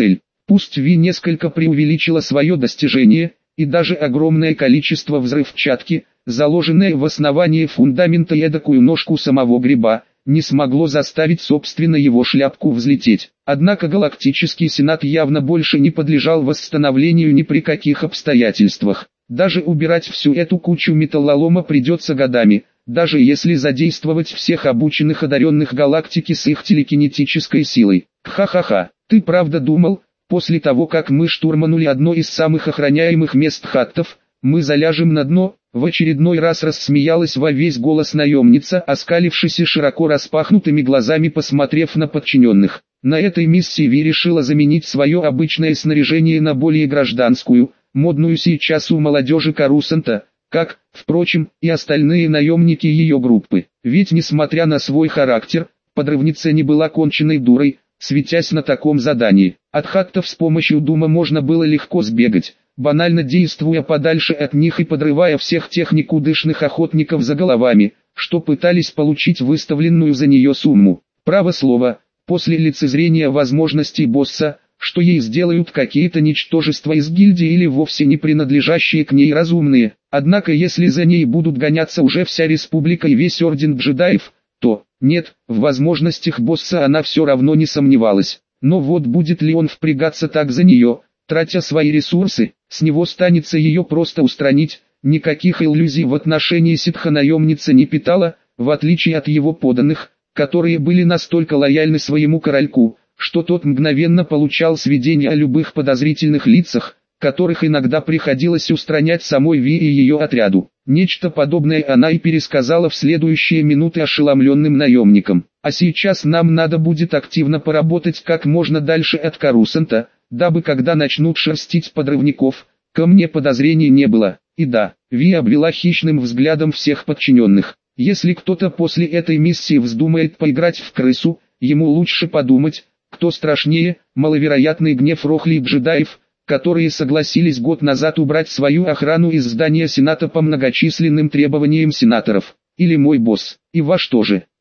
Пусть Ви несколько преувеличила свое достижение, и даже огромное количество взрывчатки, заложенное в основании фундамента и эдакую ножку самого гриба, не смогло заставить собственно его шляпку взлететь. Однако Галактический Сенат явно больше не подлежал восстановлению ни при каких обстоятельствах. Даже убирать всю эту кучу металлолома придется годами, даже если задействовать всех обученных одаренных галактики с их телекинетической силой. Ха-ха-ха, ты правда думал, после того как мы штурманули одно из самых охраняемых мест хаттов, мы заляжем на дно? В очередной раз рассмеялась во весь голос наемница, оскалившись и широко распахнутыми глазами посмотрев на подчиненных. На этой миссии Ви решила заменить свое обычное снаряжение на более гражданскую, модную сейчас у молодежи Корусанта, как, впрочем, и остальные наемники ее группы. Ведь несмотря на свой характер, подрывница не была конченной дурой, светясь на таком задании. От хаттов с помощью дума можно было легко сбегать, банально действуя подальше от них и подрывая всех тех никудышных охотников за головами, что пытались получить выставленную за нее сумму. Право слово, после лицезрения возможностей босса, что ей сделают какие-то ничтожества из гильдии или вовсе не принадлежащие к ней разумные. Однако если за ней будут гоняться уже вся республика и весь орден джедаев, то, нет, в возможностях босса она все равно не сомневалась. Но вот будет ли он впрягаться так за нее, тратя свои ресурсы, с него станется ее просто устранить. Никаких иллюзий в отношении ситха-наемница не питала, в отличие от его подданных, которые были настолько лояльны своему корольку, что тот мгновенно получал сведения о любых подозрительных лицах, которых иногда приходилось устранять самой Ви и ее отряду. Нечто подобное она и пересказала в следующие минуты ошеломленным наемникам. А сейчас нам надо будет активно поработать как можно дальше от Корусанта, дабы когда начнут шерстить подрывников, ко мне подозрений не было. И да, Ви обвела хищным взглядом всех подчиненных. Если кто-то после этой миссии вздумает поиграть в крысу, ему лучше подумать, кто страшнее, маловероятный гнев Рохли и джедаев, которые согласились год назад убрать свою охрану из здания Сената по многочисленным требованиям сенаторов, или мой босс, и ваш тоже.